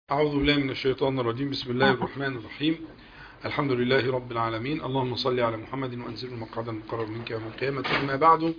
أعوذ بالله من الشيطان الرجيم. بسم الله الرحمن الرحيم. الحمد لله رب العالمين. اللهم صل على محمد وأنزل المقعد المقرر منك يوم القيامة. أما بعد،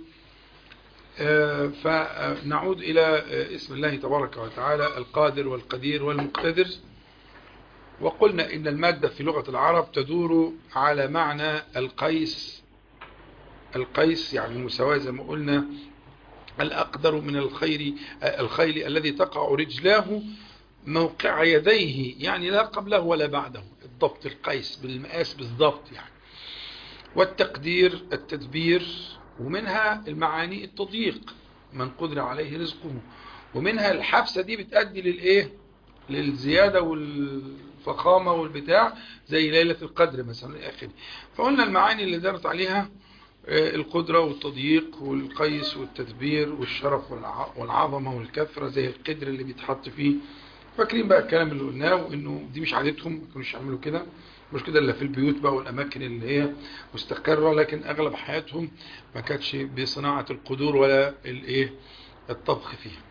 فنعود إلى اسم الله تبارك وتعالى القادر والقدير والمقتدر. وقلنا إن المادة في لغة العرب تدور على معنى القيس. القيس يعني المساواة، زي ما قلنا، الأقدر من الخيل الذي تقع رجلاه موقع يديه، يعني لا قبله ولا بعده، الضبط، القيس بالمقاس بالضبط يعني. والتقدير التدبير، ومنها المعاني التضييق، من قدر عليه رزقه، ومنها الحبسة دي بتأدي للإيه، للزيادة والفخامة والبتاع، زي ليلة القدر مثلا الآخر. فقلنا المعاني اللي دارت عليها القدرة والتضييق والقيس والتدبير والشرف والعظمة والكثرة، زي القدر اللي بيتحط فيه. فاكرين بقى الكلام اللي قلناه، وانه دي مش عادتهم، ما كانوش يعملوا كده، مش كده الا في البيوت بقى والاماكن اللي هي مستقره، لكن اغلب حياتهم ما كانتش بصناعه القدور ولا الايه، الطبخ فيها.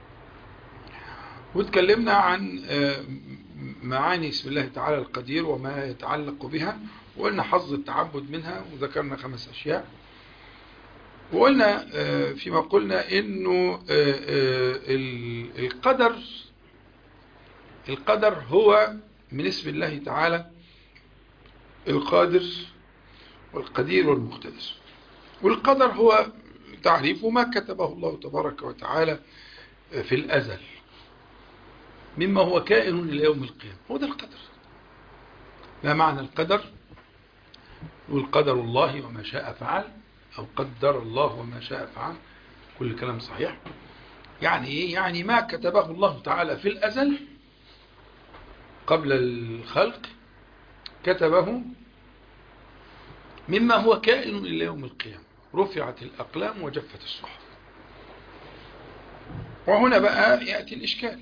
واتكلمنا عن معاني اسم الله تعالى القدير وما يتعلق بها، وقلنا حظ التعبد منها، وذكرنا 5 أشياء. وقلنا فيما قلنا انه القدر هو من اسم الله تعالى القادر والقدير والمقتدر. والقدر هو تعريفه ما كتبه الله تبارك وتعالى في الأزل مما هو كائن إلى يوم القيامة، هو ده القدر. ما معنى القدر؟ والقدر الله وما شاء فعل، أو قدر الله وما شاء فعل، كل كلام صحيح. يعني إيه؟ يعني ما كتبه الله تعالى في الأزل قبل الخلق، كتبه مما هو كائن إلى يوم القيامة. رفعت الأقلام وجفت الصحف. وهنا بقى يأتي الإشكال.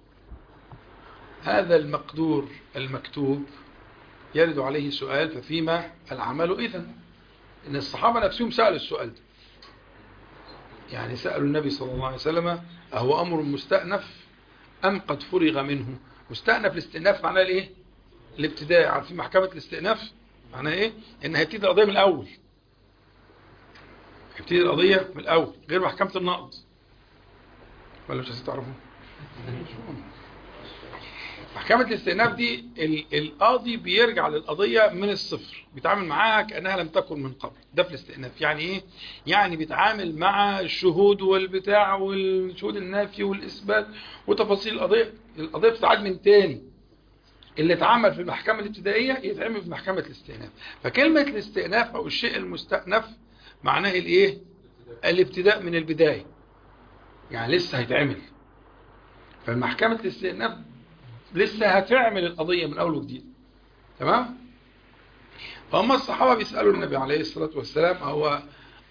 هذا المقدور المكتوب يرد عليه سؤال، ففيما العمل إذن؟ إن الصحابة نفسهم سألوا السؤال ده، يعني سألوا النبي صلى الله عليه وسلم: أهو أمر مستأنف أم قد فرغ منه؟ مستأنف، الاستئناف معناه الإيه؟ الابتداء. عارفين محكمة الاستئناف معناه إيه؟ إن هيبتدي القضية من الأول، هيبتدي القضية من الأول، غير محكمة النقض. ولا مش عايزين تعرفوا؟ محكمة الاستئناف دي القاضي بيرجع للقضية من الصفر، بيتعامل معاها كأنها لم تكن من قبل. ده في الاستئناف. يعني ايه؟ يعني بيتعامل مع الشهود والبتاع والشهود النافي والإثبات وتفاصيل القضية. القضية بتتعاد من تاني. اللي اتعمل في المحكمة الابتدائية يتعمل في محكمة الاستئناف. فكلمة الاستئناف أو الشيء المستأنف معناه الايه؟ الابتداء من البداية، يعني لسه هيتعمل. فالمحكمة الاستئناف لسه هتعمل القضية من أول وجديد. تمام؟ فهم الصحابة بيسألوا النبي عليه الصلاة والسلام: هو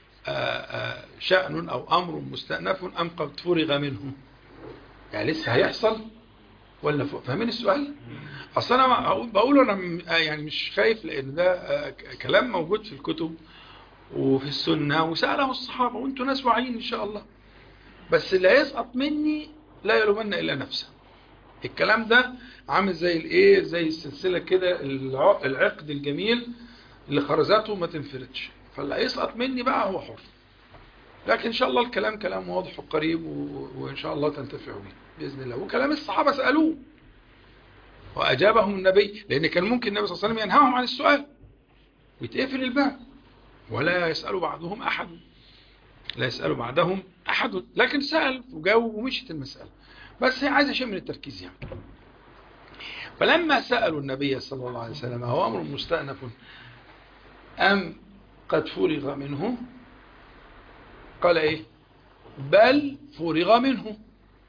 شأن أو أمر مستأنف أم قد فرغ منه؟ يعني لسه هيحصل ولا فاهمين السؤال؟ أصلا أنا بقول أنا يعني مش خايف، لأن ده كلام موجود في الكتب وفي السنة، وسأله الصحابة، وانتوا ناس واعيين إن شاء الله. بس اللي هيسقط مني لا يلومن إلا نفسه. الكلام ده عامل زي الايه، زي السلسله كده، العقد الجميل اللي خرزاته ما تنفردش، فاللي هيسقط مني بقى هو حر. لكن ان شاء الله الكلام كلام واضح وقريب، وان شاء الله تنتفعوا به باذن الله. وكلام الصحابه سالوه واجابهم النبي، لان كان ممكن النبي صلى الله عليه وسلم ينهاهم عن السؤال ويتقفل الباب، ولا يسال بعضهم احد، لا يسال بعدهم احد، لكن سال وجاوب ومشت المساله. بس هي عايزه شيء من التركيز يعني. فلما سألوا النبي صلى الله عليه وسلم: هو أمر مستأنف أم قد فرغ منه؟ قال إيه؟ بل فرغ منه.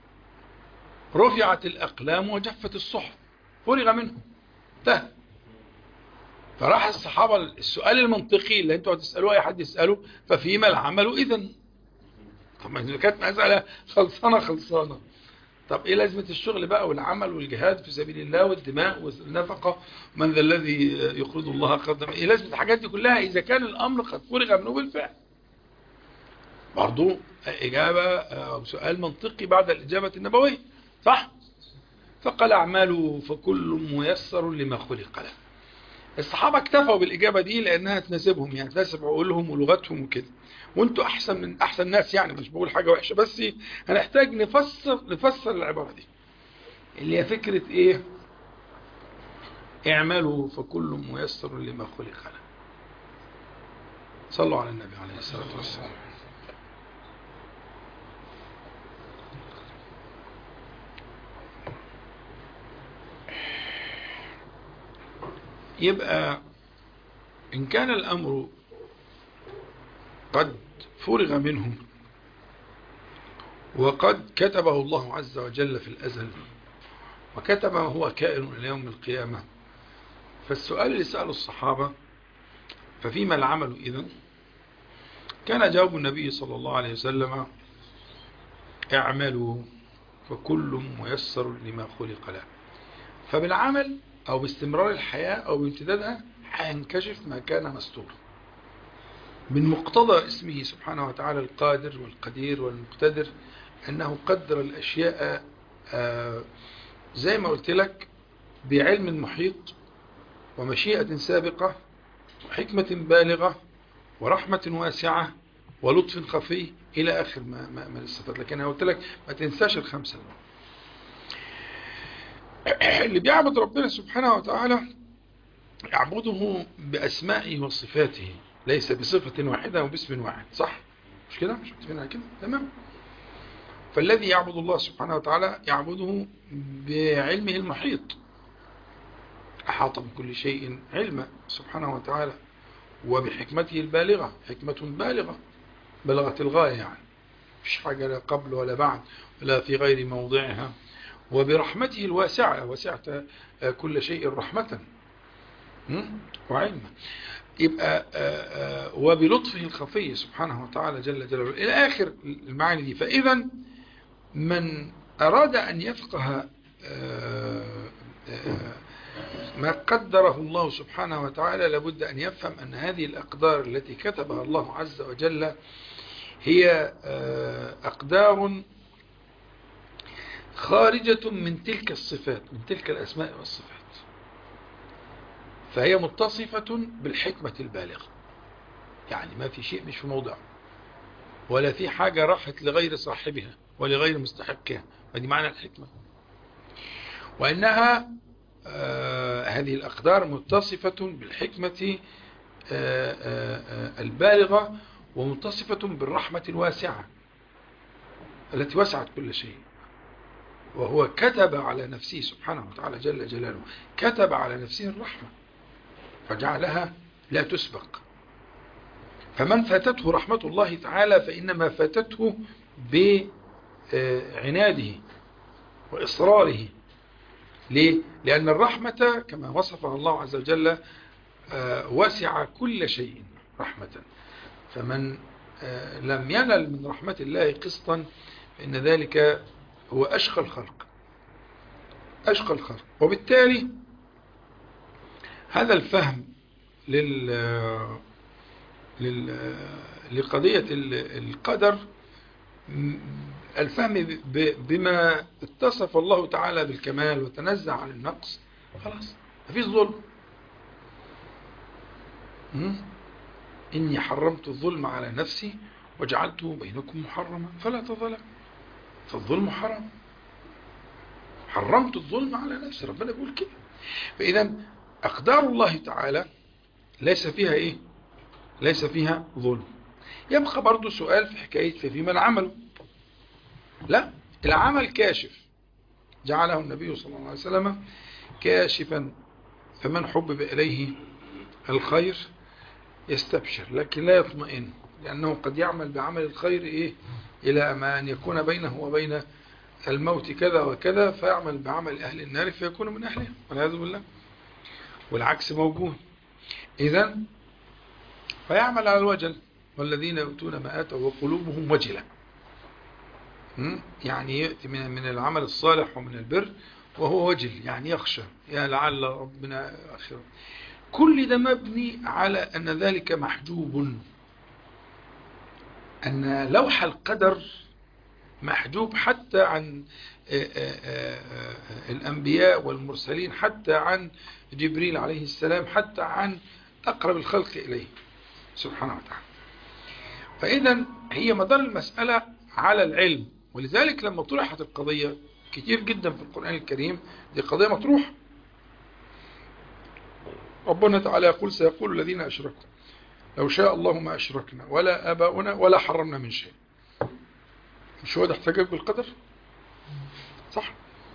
رفعت الأقلام وجفت الصحف. فرغ منه، انتهى. فراح الصحابة السؤال المنطقي اللي انتوا هتسألوه، أي حد يسأله: ففيما العمل إذن؟ طب ما كانت مسألة خلصانة. طب ايه لازمة الشغل بقى والعمل والجهاد في سبيل الله والدماء والنفقة؟ من ذا الذي يقرض الله قرضا؟ ايه لازمة الحاجات دي كلها إذا كان الأمر قد فرغ منه بالفعل؟ برضو إجابة أو سؤال منطقي بعد الإجابة النبوية، صح؟ فقال اعملوا فكل ميسر لما خلق له. الصحابة اكتفوا بالإجابة دي لأنها تناسبهم، يعني تناسب عقولهم ولغتهم وكده. وانتوا أحسن من أحسن ناس، يعني مش بقول حاجة وحشة، بس هنحتاج نفسر العبارة دي اللي هي فكرة إيه؟ اعملوا فكل ميسر لما خلق له. صلوا على النبي عليه الصلاة والسلام. يبقى إن كان الأمر قد فرغ منه وقد كتبه الله عز وجل في الأزل وكتبه هو كائن إلى يوم القيامة، فالسؤال اللي سأله الصحابة ففيما العمل إذن؟ كان جواب النبي صلى الله عليه وسلم اعملوا فكل ميسر لما خلق له. فبالعمل أو باستمرار الحياة أو بامتدادها هينكشف ما كان مستورا من مقتضى اسمه سبحانه وتعالى القادر والقدير والمقتدر، أنه قدر الأشياء زي ما قلت لك بعلم محيط ومشيئة سابقة وحكمة بالغة ورحمة واسعة ولطف خفي إلى آخر ما الصفات. لكن أنا قلت لك ما تنساش الخمسة دول. اللي بيعبد ربنا سبحانه وتعالى يعبده بأسمائه وصفاته، ليس بصفة واحدة وباسم واحد، صح؟ مش كده؟ مش متفقين كده؟ تمام. فالذي يعبد الله سبحانه وتعالى يعبده بعلمه المحيط، أحاط بكل شيء علما سبحانه وتعالى، وبحكمته البالغة، حكمة بالغة بلغت الغاية، يعني مش حاجة لا قبل ولا بعد ولا في غير موضعها، وبرحمته الواسعة، وسعت كل شيء رحمة وعلما. يبقى وبلطفه الخفي سبحانه وتعالى جل جلاله إلى آخر المعاني دي. فإذا من أراد أن يفقه ما قدره الله سبحانه وتعالى لابد أن يفهم أن هذه الأقدار التي كتبها الله عز وجل هي أقدار خارجة من تلك الصفات، من تلك الأسماء والصفات، فهي متصفة بالحكمة البالغة، يعني ما في شيء مش في موضعه، ولا في حاجة راحت لغير صاحبها ولغير مستحقها، ودي معنى الحكمة. وأنها هذه الأقدار متصفة بالحكمة البالغة، ومتصفة بالرحمة الواسعة التي وسعت كل شيء. وهو كتب على نفسه سبحانه وتعالى جل جلاله، كتب على نفسه الرحمة فجعلها لا تسبق. فمن فاتته رحمة الله تعالى فإنما فاتته بعناده وإصراره. ليه؟ لأن الرحمة كما وصفها الله عز وجل وسع كل شيء رحمة، فمن لم ينل من رحمة الله قسطا فإن ذلك هو أشقى الخلق، أشقى الخلق. وبالتالي هذا الفهم لقضية القدر، الفهم بما اتصف الله تعالى بالكمال وتنزع عن النقص، خلاص مفيش ظلم. إني حرمت الظلم على نفسي وجعلته بينكم محرما فلا تظلم، فالظلم حرام، حرمت الظلم على نفسي، ربنا بيقول كده. فإذا أقدار الله تعالى ليس فيها إيه؟ ليس فيها ظلم. يبقى برضو سؤال في حكاية فيما العمل، لا، العمل كاشف، جعله النبي صلى الله عليه وسلم كاشفا، فمن حبب إليه الخير يستبشر لكن لا يطمئن، لأنه قد يعمل بعمل الخير إيه؟ إلى ما أن يكون بينه وبين الموت كذا وكذا، فيعمل بعمل أهل النار فيكون من أهلها والعياذ بالله، والعكس موجود. إذن فيعمل على الوجل، والذين يؤتون ما آتوا وقلوبهم وجلة، يعني يأتي من العمل الصالح ومن البر وهو وجل، يعني يخشى، يا لعل ربنا آخره. كل ده مبني على أن ذلك محجوب، أن لوح القدر محجوب حتى عن الأنبياء والمرسلين، حتى عن جبريل عليه السلام، حتى عن أقرب الخلق إليه سبحانه وتعالى. فإذا هي مدار المسألة على العلم، ولذلك لما طرحت القضية كتير جدا في القرآن الكريم، دي قضية مطروحة. ربنا تعالى يقول: سيقول الذين أشركوا لو شاء الله ما أشركنا ولا آباؤنا ولا حرمنا من شيء. مش هو ده احتجاج بالقدر؟ صح؟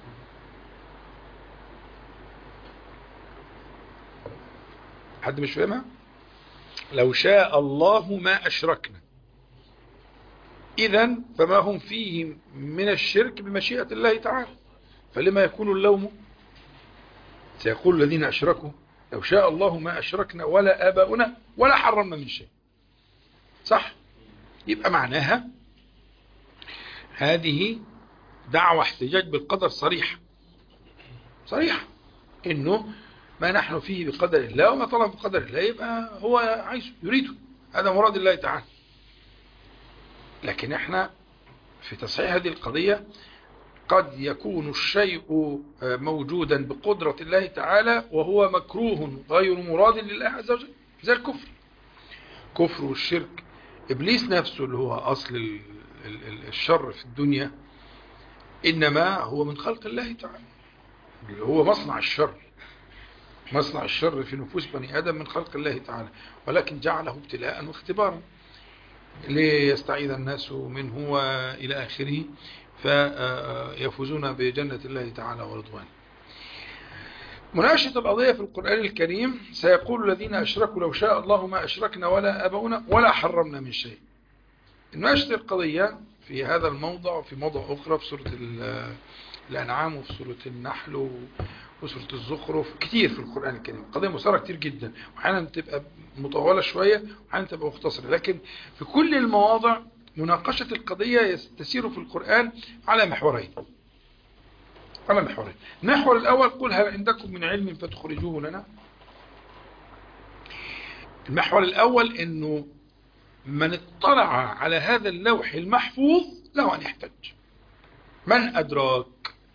حد مش فاهمها؟ لو شاء الله ما أشركنا، إذن فما هم فيه من الشرك بمشيئة الله تعالى، فلما يكون اللوم؟ سيقول الذين أشركوا لو شاء الله ما أشركنا ولا آباؤنا ولا حرمنا من شيء. صح؟ يبقى معناها هذه دعوة احتجاج بالقدر صريحة صريحة، إنه ما نحن فيه بقدر الله، وما طلب بقدر الله يبقى هو عايزه يريده، هذا مراد الله تعالى. لكن احنا في تصحيح هذه القضية قد يكون الشيء موجودا بقدرة الله تعالى وهو مكروه غير مراد لله عز وجل، زي الكفر، كفر والشرك. إبليس نفسه اللي هو أصل الشر في الدنيا إنما هو من خلق الله تعالى، اللي هو مصنع الشر، مصنع الشر في نفوس بني آدم من خلق الله تعالى، ولكن جعله ابتلاء واختبارا ليستعيذ الناس منه وإلى آخره، فيفوزون بجنة الله تعالى ورضوانه. مناقشة القضية في القرآن الكريم: سيقول الذين أشركوا لو شاء الله ما أشركنا ولا آباؤنا ولا حرمنا من شيء. مناقشة القضية في هذا الموضع وفي موضع أخرى في سورة الأنعام وفي سورة النحل وسورة الزخرف، كتير في القرآن الكريم. القضية مثيرة كتير جدا، وأحيانا تبقى مطولة شوية وأحيانا تبقى مختصرة، لكن في كل المواضع مناقشة القضية تسير في القرآن على محورين. المحور الأول: قل هل عندكم من علم فتخرجوه لنا. المحور الأول إنه من اطلع على هذا اللوح المحفوظ له أن يحتج. من أدراك؟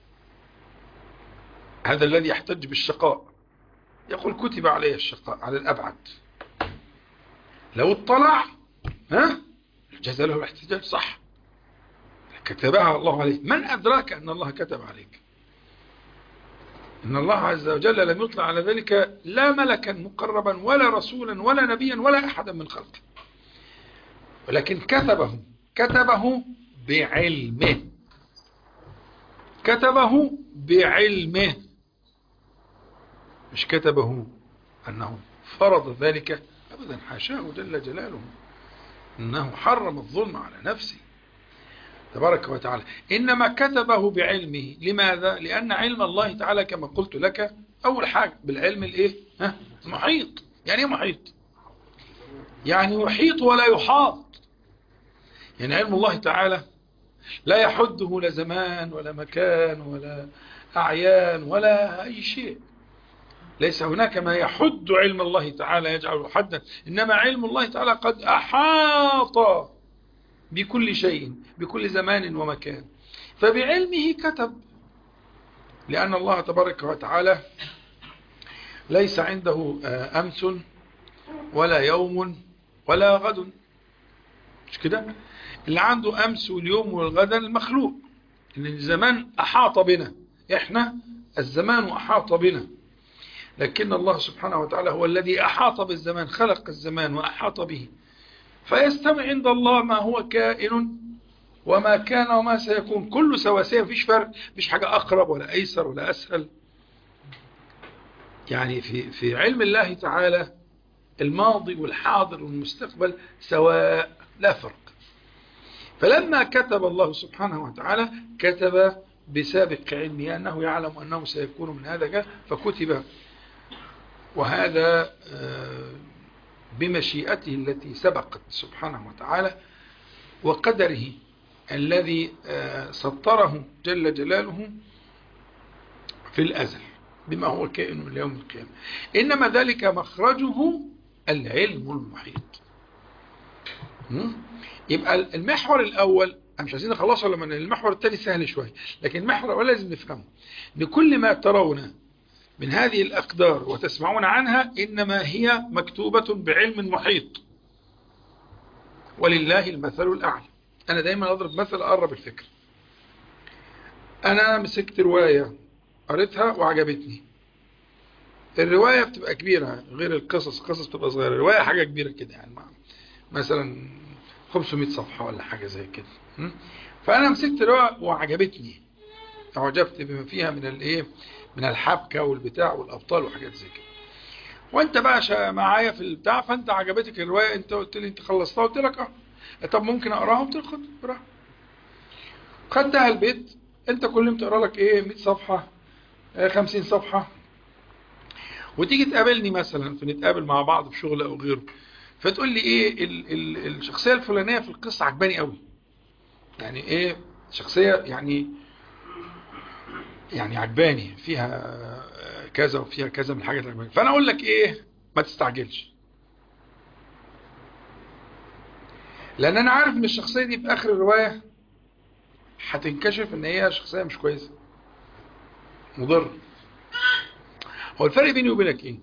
هذا الذي يحتج بالشقاء يقول كتب عليه الشقاء على الأبعد. لو اطلع جاز له الاحتجاج، صح، كتبها الله عليه. من أدراك أن الله كتب عليك؟ إن الله عز وجل لم يطلع على ذلك لا ملكا مقربا ولا رسولا ولا نبيا ولا أحدا من خلقه، ولكن كتبه بعلمه، كتبه بعلمه، مش كتبه أنه فرض ذلك أبدا، حاشاه جل جلاله، إنه حرم الظلم على نفسه تبارك وتعالى، إنما كتبه بعلمه. لماذا؟ لأن علم الله تعالى كما قلت لك أول حاجة بالعلم الإيه؟ محيط. يعني إيه محيط؟ يعني يحيط ولا يحاط. يعني علم الله تعالى لا يحده لا زمان ولا مكان ولا أعيان ولا أي شيء. ليس هناك ما يحد علم الله تعالى يجعله حدا، إنما علم الله تعالى قد أحاط بكل شيء بكل زمان ومكان، فبعلمه كتب. لأن الله تبارك وتعالى ليس عنده أمس ولا يوم ولا غد، مش كده؟ اللي عنده أمس واليوم والغد المخلوق، إن الزمان أحاط بنا، إحنا الزمان أحاط بنا، لكن الله سبحانه وتعالى هو الذي أحاط بالزمان، خلق الزمان وأحاط به، فيستمع عند الله ما هو كائن وما كان وما سيكون، كله سواسية، مفيش فرق، مفيش حاجة أقرب ولا أيسر ولا أسهل. يعني في علم الله تعالى الماضي والحاضر والمستقبل سواء، لا فرق. فلما كتب الله سبحانه وتعالى كتب بسابق علمه أنه يعلم أنه سيكون من هذا فكتب، وهذا بمشيئته التي سبقت سبحانه وتعالى وقدره الذي سطره جل جلاله في الأزل بما هو كائن من يوم القيامة. إنما ذلك مخرجه العلم المحيط. يبقى المحور الأول مش عايزين نخلصه لما المحور الثاني سهل شوية، لكن المحور الأول لازم نفهمه، ان كل ما ترون من هذه الأقدار وتسمعون عنها إنما هي مكتوبة بعلم محيط، ولله المثل الأعلى. أنا دايما أضرب مثل أقرب الفكر. أنا مسكت رواية قريتها وعجبتني، الرواية بتبقى كبيرة غير القصص، القصص بتبقى صغيرة، الرواية حاجة كبيرة كده يعني مثلا 500 صفحة ولا حاجة زي كده. فأنا مسكت رواية وعجبتني، أعجبت بما فيها من الإيه، من الحبكة والبتاع والأبطال وحاجات زي كده. وأنت بقى معايا في البتاع، فأنت عجبتك الرواية، أنت قلت لي أنت خلصتها، قلت لك طب ممكن أقراها؟ قلت لك خد اقراها. خدتها البيت، أنت كل يوم تقرا لك إيه 100 صفحة 50 صفحة، وتيجي تقابلني مثلا فنتقابل مع بعض في شغل أو غيره، فتقول لي إيه الشخصية الفلانية في القصة عجباني قوي، يعني إيه شخصية يعني عجباني فيها كذا وفيها كذا من الحاجات عجباني، فأنا أقول لك إيه ما تستعجلش، لأن أنا عارف إن الشخصية دي في آخر الرواية هتنكشف إن هي شخصية مش كويسة مضر. هو الفرق بيني وبينك إيه؟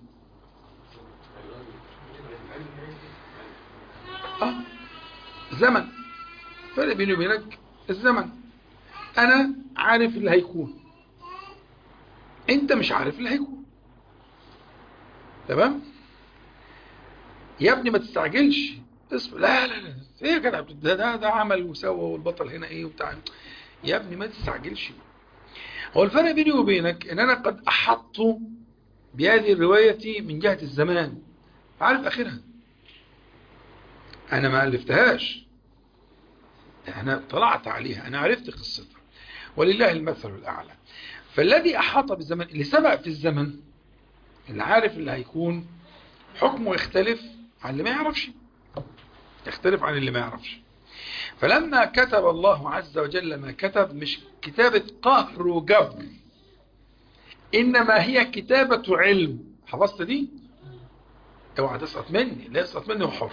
زمن. الفرق بيني وبينك الزمن. أنا عارف اللي هيكون، أنت مش عارف اللي هيكون. تمام؟ يا ابني ما تستعجلش، اصبر. لا لا لا ايه يا جدع، ده عمل وسوى والبطل هنا ايه وبتاع. يا ابني ما تستعجلش. هو الفرق بيني وبينك ان انا قد احط بهذه الرواية من جهة الزمان، عارف اخرها، انا ما الفتهاش، انا طلعت عليها، انا عرفت قصتها، ولله المثل الاعلى. فالذي احاط بالزمن، اللي سبق في الزمن، اللي عارف اللي هيكون، حكمه يختلف عن اللي ما يعرفش، يختلف عن اللي ما يعرفش. فلما كتب الله عز وجل ما كتب، مش كتابة قهر وجبر، إنما هي كتابة علم. حفظت دي؟ اوعى تسقط مني، لا يسقط مني وحر.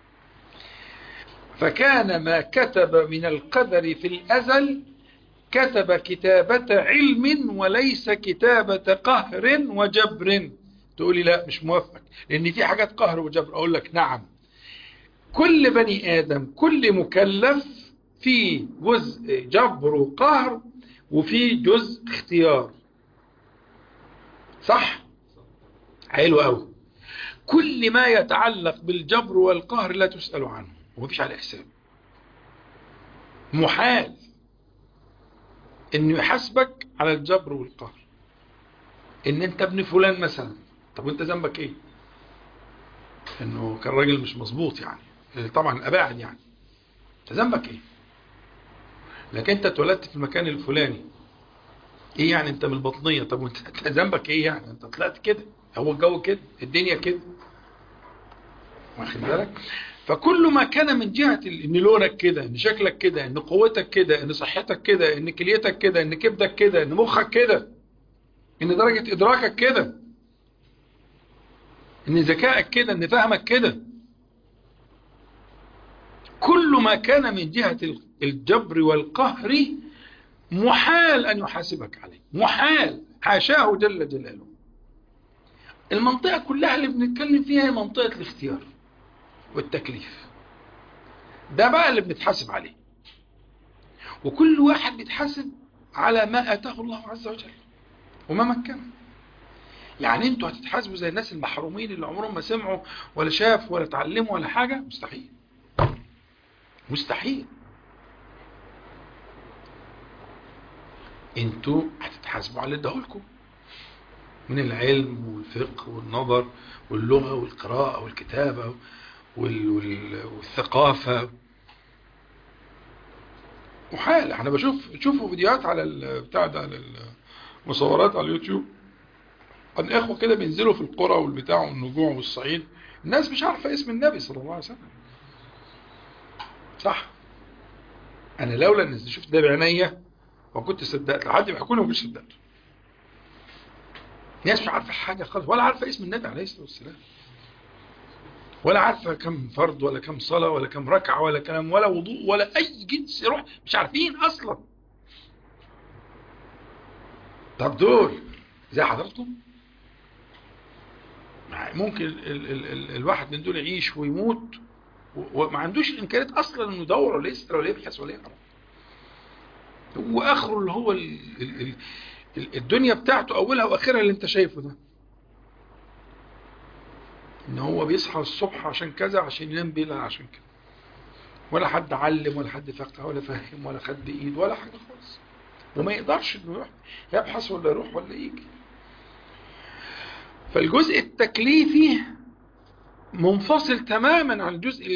فكان ما كتب من القدر في الأزل كتب كتابة علم وليس كتابة قهر وجبر. تقولي لا مش موافق لأن في حاجات قهر وجبر، أقول لك نعم، كل بني آدم كل مكلف في جزء جبر وقهر وفي جزء اختيار، صح؟ حلو قوي. كل ما يتعلق بالجبر والقهر لا تسأل عنه ومفيش عليه حساب، محال انه يحاسبك على الجبر والقهر. ان انت ابن فلان مثلا، طب وانت ذنبك ايه؟ انه كان راجل مش مظبوط يعني، طبعا اباعد يعني، انت ذنبك ايه؟ لكن انت اتولدت في المكان الفلاني، ايه يعني انت من البطنية، طب وانت ذنبك ايه يعني؟ انت طلعت كده، هو الجو كده، الدنيا كده، واخد بالك؟ فكل ما كان من جهة ان لونك كده، ان شكلك كده، ان قوتك كده، ان صحتك كده، ان كليتك كده، ان كبدك كده، ان مخك كده، ان درجة ادراكك كده، ان ذكائك كده، ان فهمك كده، كل ما كان من جهة الجبر والقهر محال ان يحاسبك عليه، محال، حاشاه جل جلاله. المنطقة كلها اللي بنتكلم فيها هي منطقة الاختيار والتكليف، ده بقى اللي بنتحاسب عليه، وكل واحد بيتحاسب على ما آتاه الله عز وجل وما مكنه. يعني انتوا هتتحاسبوا زي الناس المحرومين اللي عمرهم ما سمعوا ولا شافوا ولا تعلموا ولا حاجة؟ مستحيل، مستحيل. انتوا هتتحاسبوا على اللي اداهولكم من العلم والفقه والنظر واللغة والقراءة والكتابة والثقافة. محال. انا شوفوا فيديوهات على بتاع ده، على المصورات على اليوتيوب عن اخوة كده بينزلوا في القرى والبتاع والنجوع والصعيد، الناس مش عارفة اسم النبي صلى الله عليه وسلم، صح؟ انا لولا ان شفت ده بعينيا وكنت صدقت، لو حد بيحكوا لي ما كنتش صدقت. الناس مش عارفة حاجة خالص ولا عارفة اسم النبي عليه الصلاة والسلام، ولا عارفة كم فرض ولا كم صلاة ولا كم ركعة ولا كلام ولا وضوء ولا أي جنس روح، مش عارفين أصلا. طب دول زي حضرتهم؟ ممكن الواحد من دول يعيش ويموت وما عندوش الإمكانيات أصلا إنه يدور ولا يسأل ولا يبحث ولا يقرأ. هو آخره اللي هو الدنيا بتاعته أولها وآخرها اللي أنت شايفه ده، إن هو بيصحى الصبح عشان كذا، عشان ينام بالليل عشان كذا، ولا حد علم ولا حد فقه ولا فهم ولا خد بإيد ولا حاجة خالص، وما يقدرش إنه يروح يبحث ولا يروح ولا يجي. فالجزء التكليفي منفصل تماما عن الجزء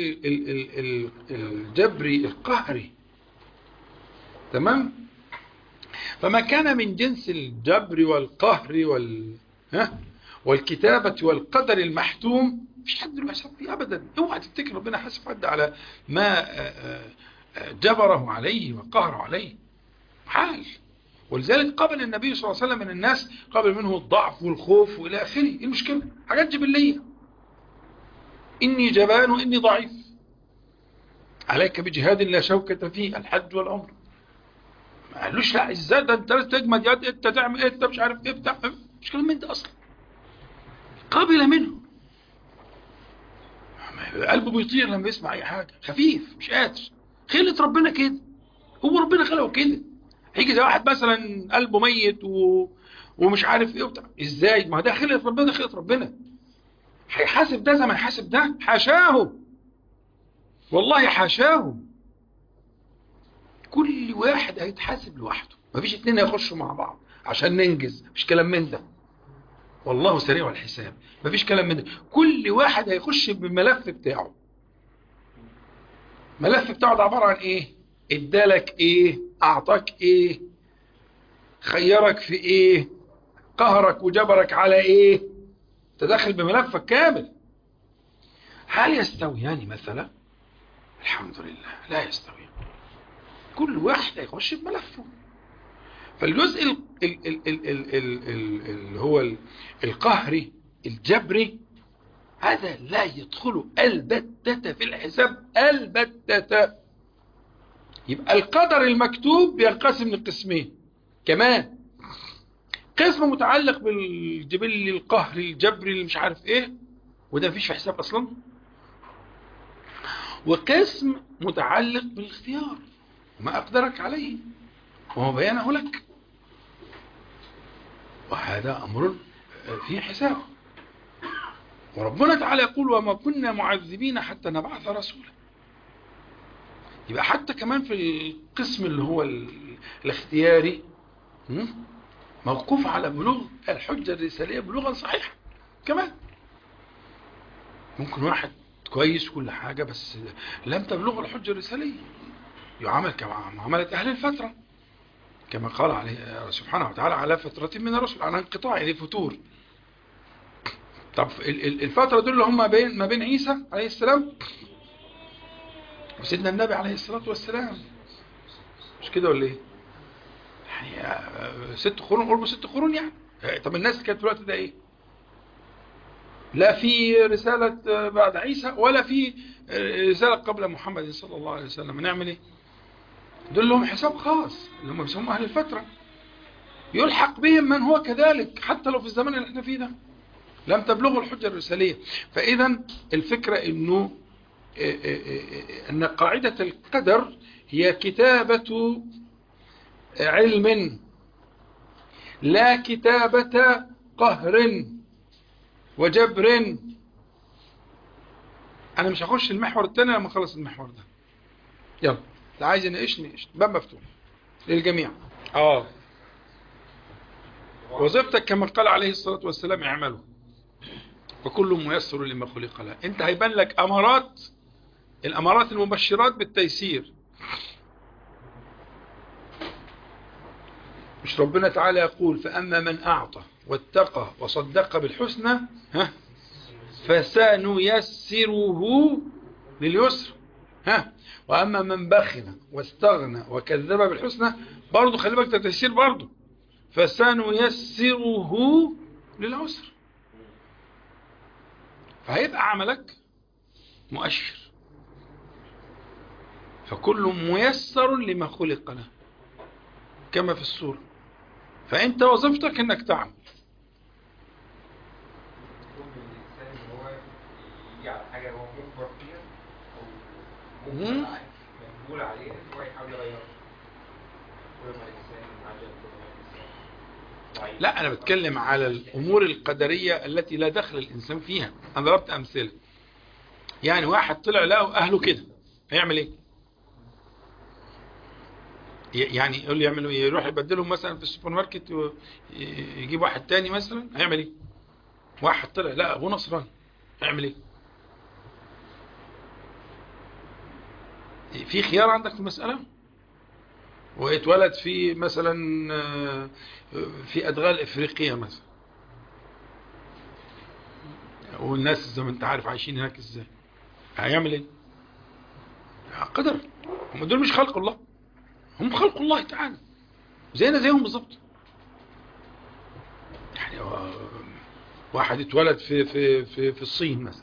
الجبري القهري. تمام؟ فما كان من جنس الجبر والقهر والكتابة والقدر المحتوم مش حد له حساب فيه أبدا. اوعى تفتكر ربنا حاسب حد على ما جبره عليه وقهره عليه، حال. ولذلك قبل النبي صلى الله عليه وسلم من الناس قبل منه الضعف والخوف وإلى آخره. إيه المشكلة؟ حاجات جبلية. إني جبان وإني ضعيف، عليك بجهاد لا شوكة فيه، الحج والعمر. ما قالوش لا ازاي ده انت لازم تجمد يد، انت تعمل ايه، انت مش عارف ايه بتاع، مش كلام من ده اصلا. قابل منه، قلبه بيطير لما يسمع اي حاجه، خفيف مش قادر. خلة ربنا كده، هو ربنا خلقه كده. هيجي زي واحد مثلا قلبه ميت ومش عارف ايه وبتاع، ازاي؟ ما ده خلة ربنا، ده خلة ربنا. هيحاسب ده زي ما يحاسب ده؟ حاشاه، والله حاشاه. كل واحد هيتحاسب لوحده، مفيش اتنين هيخشوا مع بعض عشان ننجز، مفيش كلام من ده. والله سريع الحساب، مفيش كلام من ده. كل واحد هيخش بالملف بتاعه. الملف بتاعه ده عبارة عن ايه؟ ادالك ايه؟ اعطاك ايه؟ خيرك في ايه؟ قهرك وجبرك على ايه؟ تدخل بملفك كامل. هل يستويان مثلا؟ الحمد لله لا يستويان. كل واحد هيخش بملفه. فالجزء اللي هو القهري الجبري هذا لا يدخل البتة في الحساب، البتة. يبقى القدر المكتوب بينقسم لقسمين كمان. قسم متعلق بالجبل القهري الجبري اللي مش عارف ايه، وده مفيش في حساب اصلا. وقسم متعلق بالاختيار وما اقدرك عليه وما بيانه لك، وهذا امر فيه حساب. وربنا تعالى يقول وما كنا معذبين حتى نبعث رسولا. يبقى حتى كمان في القسم اللي هو الاختياري موقوف على بلوغ الحجة الرسالية بلوغا صحيحا كمان. ممكن واحد كويس كل حاجة بس لم تبلغ الحجة الرسالية، يعامل كمعاملة أهل الفترة، كما قال عليه سبحانه وتعالى على فترة من الرسل، على انقطاع يعني فتور. طب الفترة دول اللي هم ما بين عيسى عليه السلام وسيدنا النبي عليه الصلاة والسلام، مش كده ولا ايه؟ يعني 6 قرون، قرب 6 قرون يعني. طب الناس كانت في الوقت ده ايه؟ لا في رسالة بعد عيسى ولا في رسالة قبل محمد صلى الله عليه وسلم. نعمل ايه؟ دول لهم حساب خاص اللي هم بيسموهم أهل الفترة، يلحق بهم من هو كذلك حتى لو في الزمن اللي احنا فيه ده لم تبلغوا الحجة الرسالية. فإذا الفكرة إنه أن قاعدة القدر هي كتابة علم لا كتابة قهر وجبر. أنا مش هخش المحور الثاني لما أخلص المحور ده. يلا اللي عايز يناقشني باب مفتوح للجميع. وظيفتك كما قال عليه الصلاة والسلام اعملوا وكل ميسر لما خلق له. انت هيبان لك امارات، الامارات المبشرات بالتيسير. مش ربنا تعالى يقول فأما من أعطى واتقى وصدق بالحسنى فسنيسره لليسر، وأما من بخل واستغنى وكذب بالحسنى، برضو خلي بالك تيسير برضو، فسنيسره للعسر. فهيبقى عملك مؤشر. فكل ميسر لما خلق له كما في السورة. فأنت وظيفتك أنك تعمل. على حاجة هو مجبر فيها أو مجبول عليها هو يحاول يغيرها. لا، أنا بتكلم على الأمور القدرية التي لا دخل الإنسان فيها. أنا ضربت أمثلة. يعني واحد طلع لقوا أهله كده، هيعمل إيه؟ يعني يقول لي يعملوا إيه؟ يروح يبدلهم مثلا في السوبر ماركت ويجيب واحد تاني مثلا، هيعمل إيه؟ واحد طلع لا أبوه نصراني، هيعمل إيه؟ في خيار عندك في المسألة؟ واتولد في مثلا في أدغال إفريقيا مثلا، والناس زي ما انت عارف عايشين هناك ازاي، هيعمل ايه؟ قدر. هم دول مش خلق الله، هم خلق الله تعالى زينا زيهم بالظبط. يعني واحد اتولد في الصين مثلا،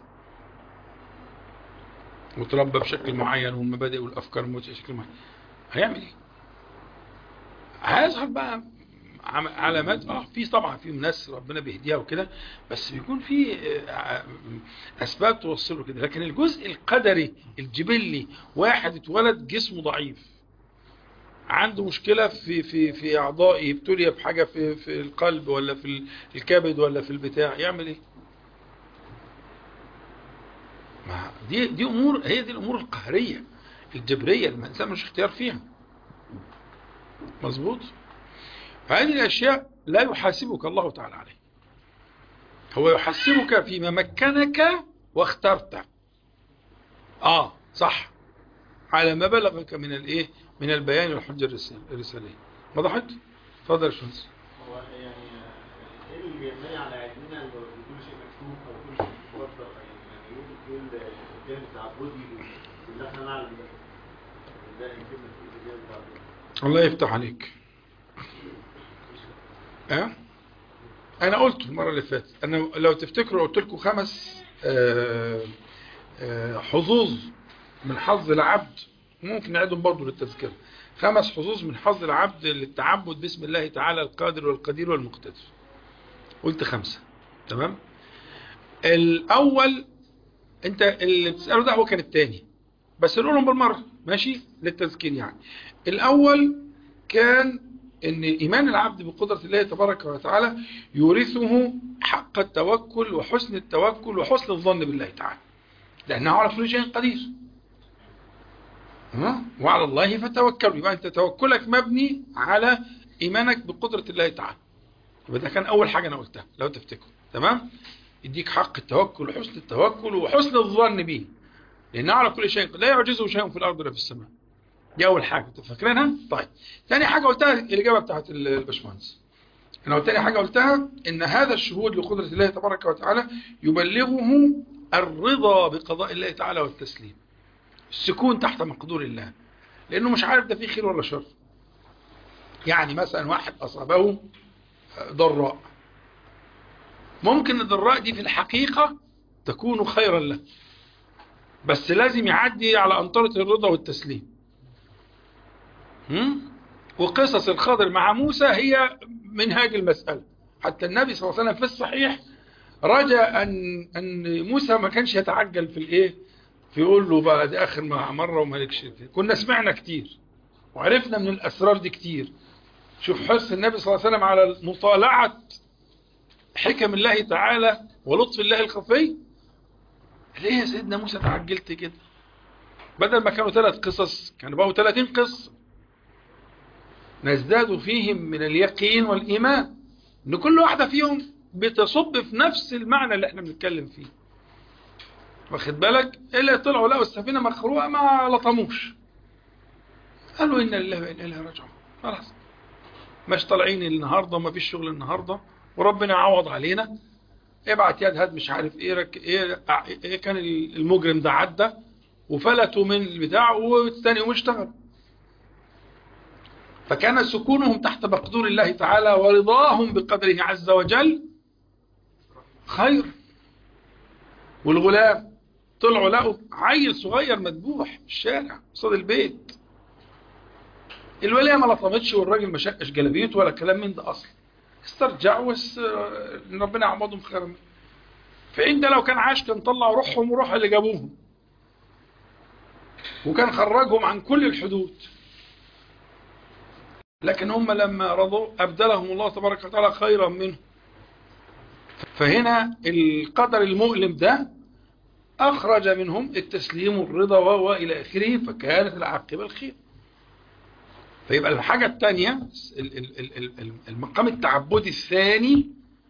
وتربى بشكل معين والمبادئ والافكار بشكل معين، هيعمل ايه؟ هيظهر بقى علامات. في طبعا في ناس ربنا بيهديها وكده، بس بيكون في اسباب توصله كده. لكن الجزء القدري الجبلي، واحد اتولد جسمه ضعيف، عنده مشكلة في اعضائه، ابتلي بحاجة في القلب ولا في الكبد ولا في البتاع، يعمل ايه؟ ما دي امور، هي دي الامور القهرية الجبرية اللي الانسان مش اختيار فيها. مظبوط. فهذه الاشياء لا يحاسبك الله تعالى عليه، هو يحاسبك فيما مكنك واخترت. صح، على ما بلغك من الايه، من البيان والحجة الرسالية. وضحت؟ تفضل يا شمس. هو يعني ايه اللي ينبني على علمنا ان كل شيء مكتوب او كل شيء مقدر؟ يعني ايه الجانب التعبدي اللي احنا نعلم ده يمكن في الجانب التعبدي؟ الله يفتح عليك. انا قلت المرة اللي فاتت، انا لو تفتكروا قلت لكم 5 حظوظ من حظ العبد، ممكن نعيدهم برضو للتذكرة. 5 حظوظ من حظ العبد للتعبد باسم الله تعالى القادر والقدير والمقتدر. قلت 5. تمام. الاول انت اللي بتسأله ده هو كان الثاني، بس نقولهم بالمرة ماشي للتذكير. يعني الاول كان ان ايمان العبد بقدرة الله تبارك وتعالى يورثه حق التوكل وحسن التوكل وحسن الظن بالله تعالى، لانه على كل شيء قدير. وعلى الله فتوكلوا. يبقى انت توكلك مبني على ايمانك بقدرة الله تعالى. يبقى ده كان اول حاجة انا قلتها لو تفتكروا. تمام. يديك حق التوكل وحسن التوكل وحسن الظن به، لانه على كل شيء لا يعجزه شيء في الارض ولا في السماء. دي اول حاجة تفكرينها. طيب ثاني حاجة قلتها الاجابة بتاعت الباشمهندس. انا قلت ثاني حاجة قلتها ان هذا الشهود لقدرة الله تبارك وتعالى يبلغه الرضا بقضاء الله تعالى والتسليم، السكون تحت مقدور الله، لانه مش عارف ده فيه خير ولا شر. يعني مثلا واحد اصابه ضراء، ممكن الضراء دي في الحقيقة تكون خيرا له، بس لازم يعدي على أنطرة الرضا والتسليم. وقصص الخضر مع موسى هي منهاج المسألة. حتى النبي صلى الله عليه وسلم في الصحيح رجاء أن موسى ما كانش يتعجل في الإيه، في يقول له بقى دي آخر مرة وما لكش فيه. كنا سمعنا كتير وعرفنا من الأسرار دي كتير. شوف حرص النبي صلى الله عليه وسلم على مطالعة حكم الله تعالى ولطف الله الخفي. ليه يا سيدنا موسى تعجلت كده؟ بدل ما كانوا 3 قصص كانوا بقوا 30 قصة، نزداد فيهم من اليقين والإيمان ان كل واحدة فيهم بتصب في نفس المعنى اللي احنا بنتكلم فيه. واخد بالك؟ اللي طلعوا لقوا السفينة مخروقة ما لطموش، قالوا إنا لله وإنا إليه راجعون. خلاص، مش طالعين النهاردة وما فيش شغل النهاردة وربنا يعوض علينا. ابعت يد هاد مش عارف ايه كان المجرم ده عدى وفلتوا من البتاع والثاني واشتغل. فكان سكونهم تحت مقدور الله تعالى ورضاهم بقدره عز وجل خير. والغلام طلعوا لقوا عيل صغير مذبوح في الشارع قصاد البيت. الولية ما لطمتش والراجل ما شقش جلابيته ولا كلام من ده اصلا. استرجعوا ربنا يعوضهم خير منه. فإن ده لو كان عاش كان طلع روحهم وروح اللي جابوهم، وكان خرجهم عن كل الحدود. لكن هم لما رضوا أبدلهم الله تبارك وتعالى خيرا منه. فهنا القدر المؤلم ده أخرج منهم التسليم والرضا وإلى آخره، فكانت العاقبة الخير. فيبقى الحاجة الثانية المقام التعبدي الثاني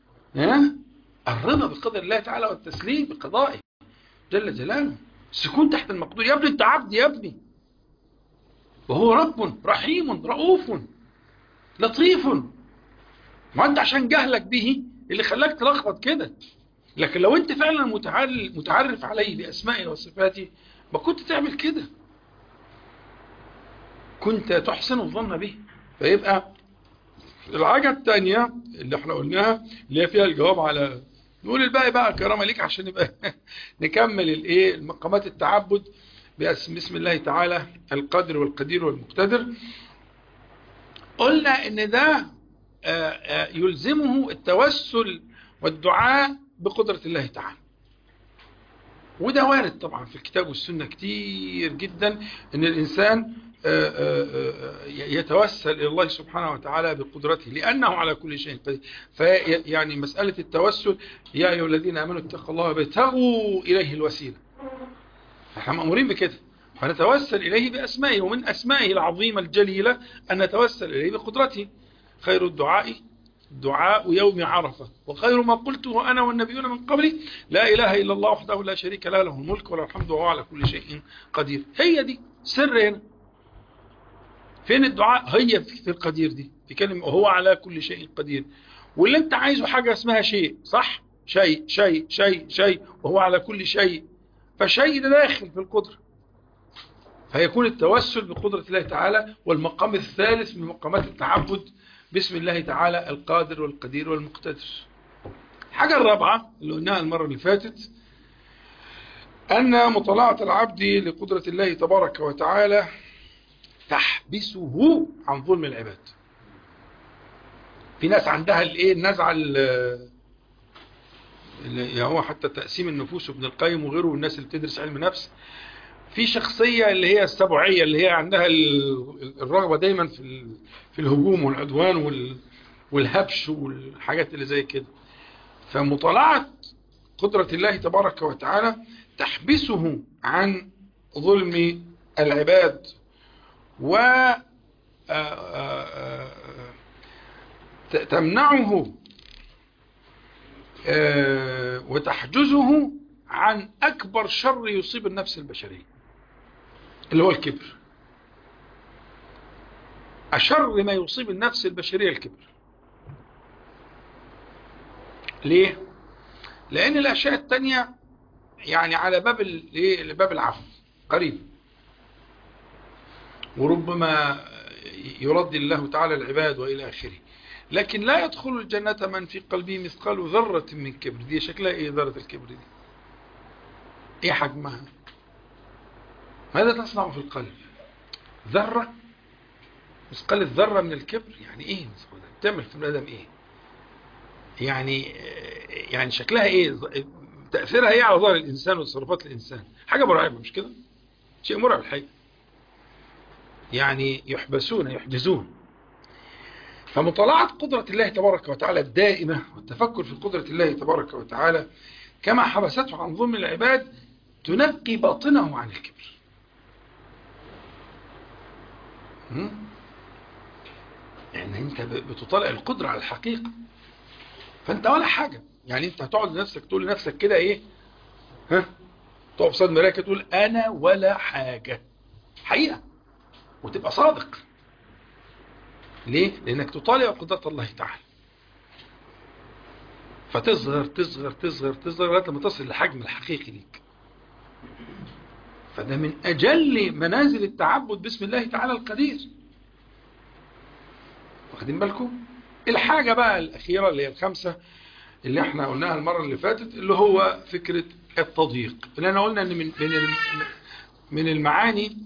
الرضا بقدر الله تعالى والتسليم بقضائه جل جلاله. السكون تحت المقدور. يا ابني انت عبد يا ابني، وهو رب رحيم رؤوف لطيف. ما انت عشان جهلك به اللي خلاك تلخبط كده. لكن لو انت فعلا متعرف عليه بأسمائه وصفاته ما كنت تعمل كده، كنت تحسن الظن به. فيبقى الحاجة الثانية اللي احنا قلناها اللي هي فيها الجواب على، نقول الباقي بقى كرامة ليك عشان يبقى نكمل المقامات التعبد باسم الله تعالى القادر والقدير والمقتدر. قلنا ان ده يلزمه التوسل والدعاء بقدرة الله تعالى، وده وارد طبعا في الكتاب والسنة كتير جدا ان الانسان يتوسل إلى الله سبحانه وتعالى بقدرته لأنه على كل شيء قدير. فيعني مسألة التوسل يا أيها الذين آمنوا اتقوا الله وابتغوا إليه الوسيلة، احنا مأمورين بكده، فنتوسل إليه بأسمائه، ومن أسمائه العظيمة الجليلة أن نتوسل إليه بقدرته. خير الدعاء دعاء يوم عرفة، وخير ما قلته أنا والنبيون من قبلي لا إله إلا الله وحده لا شريك له، له الملك وله الحمد وهو على كل شيء قدير. هي دي سر هنا. فين الدعاء؟ هي في القدير دي، في كلمة وهو على كل شيء قدير. واللي انت عايزه حاجة اسمها شيء، صح؟ شيء شيء شيء شيء، وهو على كل شيء. فشيء ده داخل في القدرة، فيكون التوسل بقدرة الله تعالى. والمقام الثالث من مقامات التعبد باسم الله تعالى القادر والقدير والمقتدر. الحاجة الرابعة اللي قلناها المرة اللي فاتت أن مطالعة العبد لقدرة الله تبارك وتعالى تحبسه عن ظلم العباد. في ناس عندها النزعة اللي هو حتى تقسيم النفوس ابن القيم وغيره والناس اللي بتدرس علم نفس، في شخصية اللي هي السبعية اللي هي عندها الرغبة دايما في الهجوم والعدوان والهبش والحاجات اللي زي كده. فمطالعة قدرة الله تبارك وتعالى تحبسه عن ظلم العباد وتمنعه وتحجزه عن أكبر شر يصيب النفس البشرية اللي هو الكبر. أشر ما يصيب النفس البشرية الكبر. ليه؟ لأن الأشياء التانية يعني على باب العفو قريب، وربما يرد الله تعالى العباد وإلى آخره. لكن لا يدخل الجنة من في قلبه مثقال ذرة من كبر. دي شكلها إيه ذرة الكبر دي؟ إيه حجمها؟ ماذا تصنع في القلب؟ ذرة، مثقال الذرة من الكبر. يعني إيه تعمل في الآدم إيه؟ يعني شكلها إيه؟ تأثيرها إيه على ظاهر الإنسان وتصرفات الإنسان؟ حاجة مرعبة مش كده؟ شيء مرعب الحقيقة. يعني يحجزون. فمطالعة قدرة الله تبارك وتعالى الدائمة والتفكر في قدرة الله تبارك وتعالى كما حبسته عن ظلم العباد تنقي باطنه عن الكبر. يعني انت بتطالع القدرة على الحقيقة، فانت ولا حاجة. يعني انت هتقعد لنفسك تقول لنفسك كده ايه، تقف صد ملاكة تقول انا ولا حاجة حقيقة، وتبقى صادق. ليه؟ لانك تطالع قدرة الله تعالى، فتصغر تصغر تصغر تصغر لغاية لما تصل للحجم الحقيقي ليك. فده من أجل منازل التعبد باسم الله تعالى القدير. واخدين بالكم؟ الحاجة بقى الأخيرة اللي هي الخامسة اللي احنا قلناها المرة اللي فاتت، اللي هو فكرة التضييق. اللي انا قلنا ان من المعاني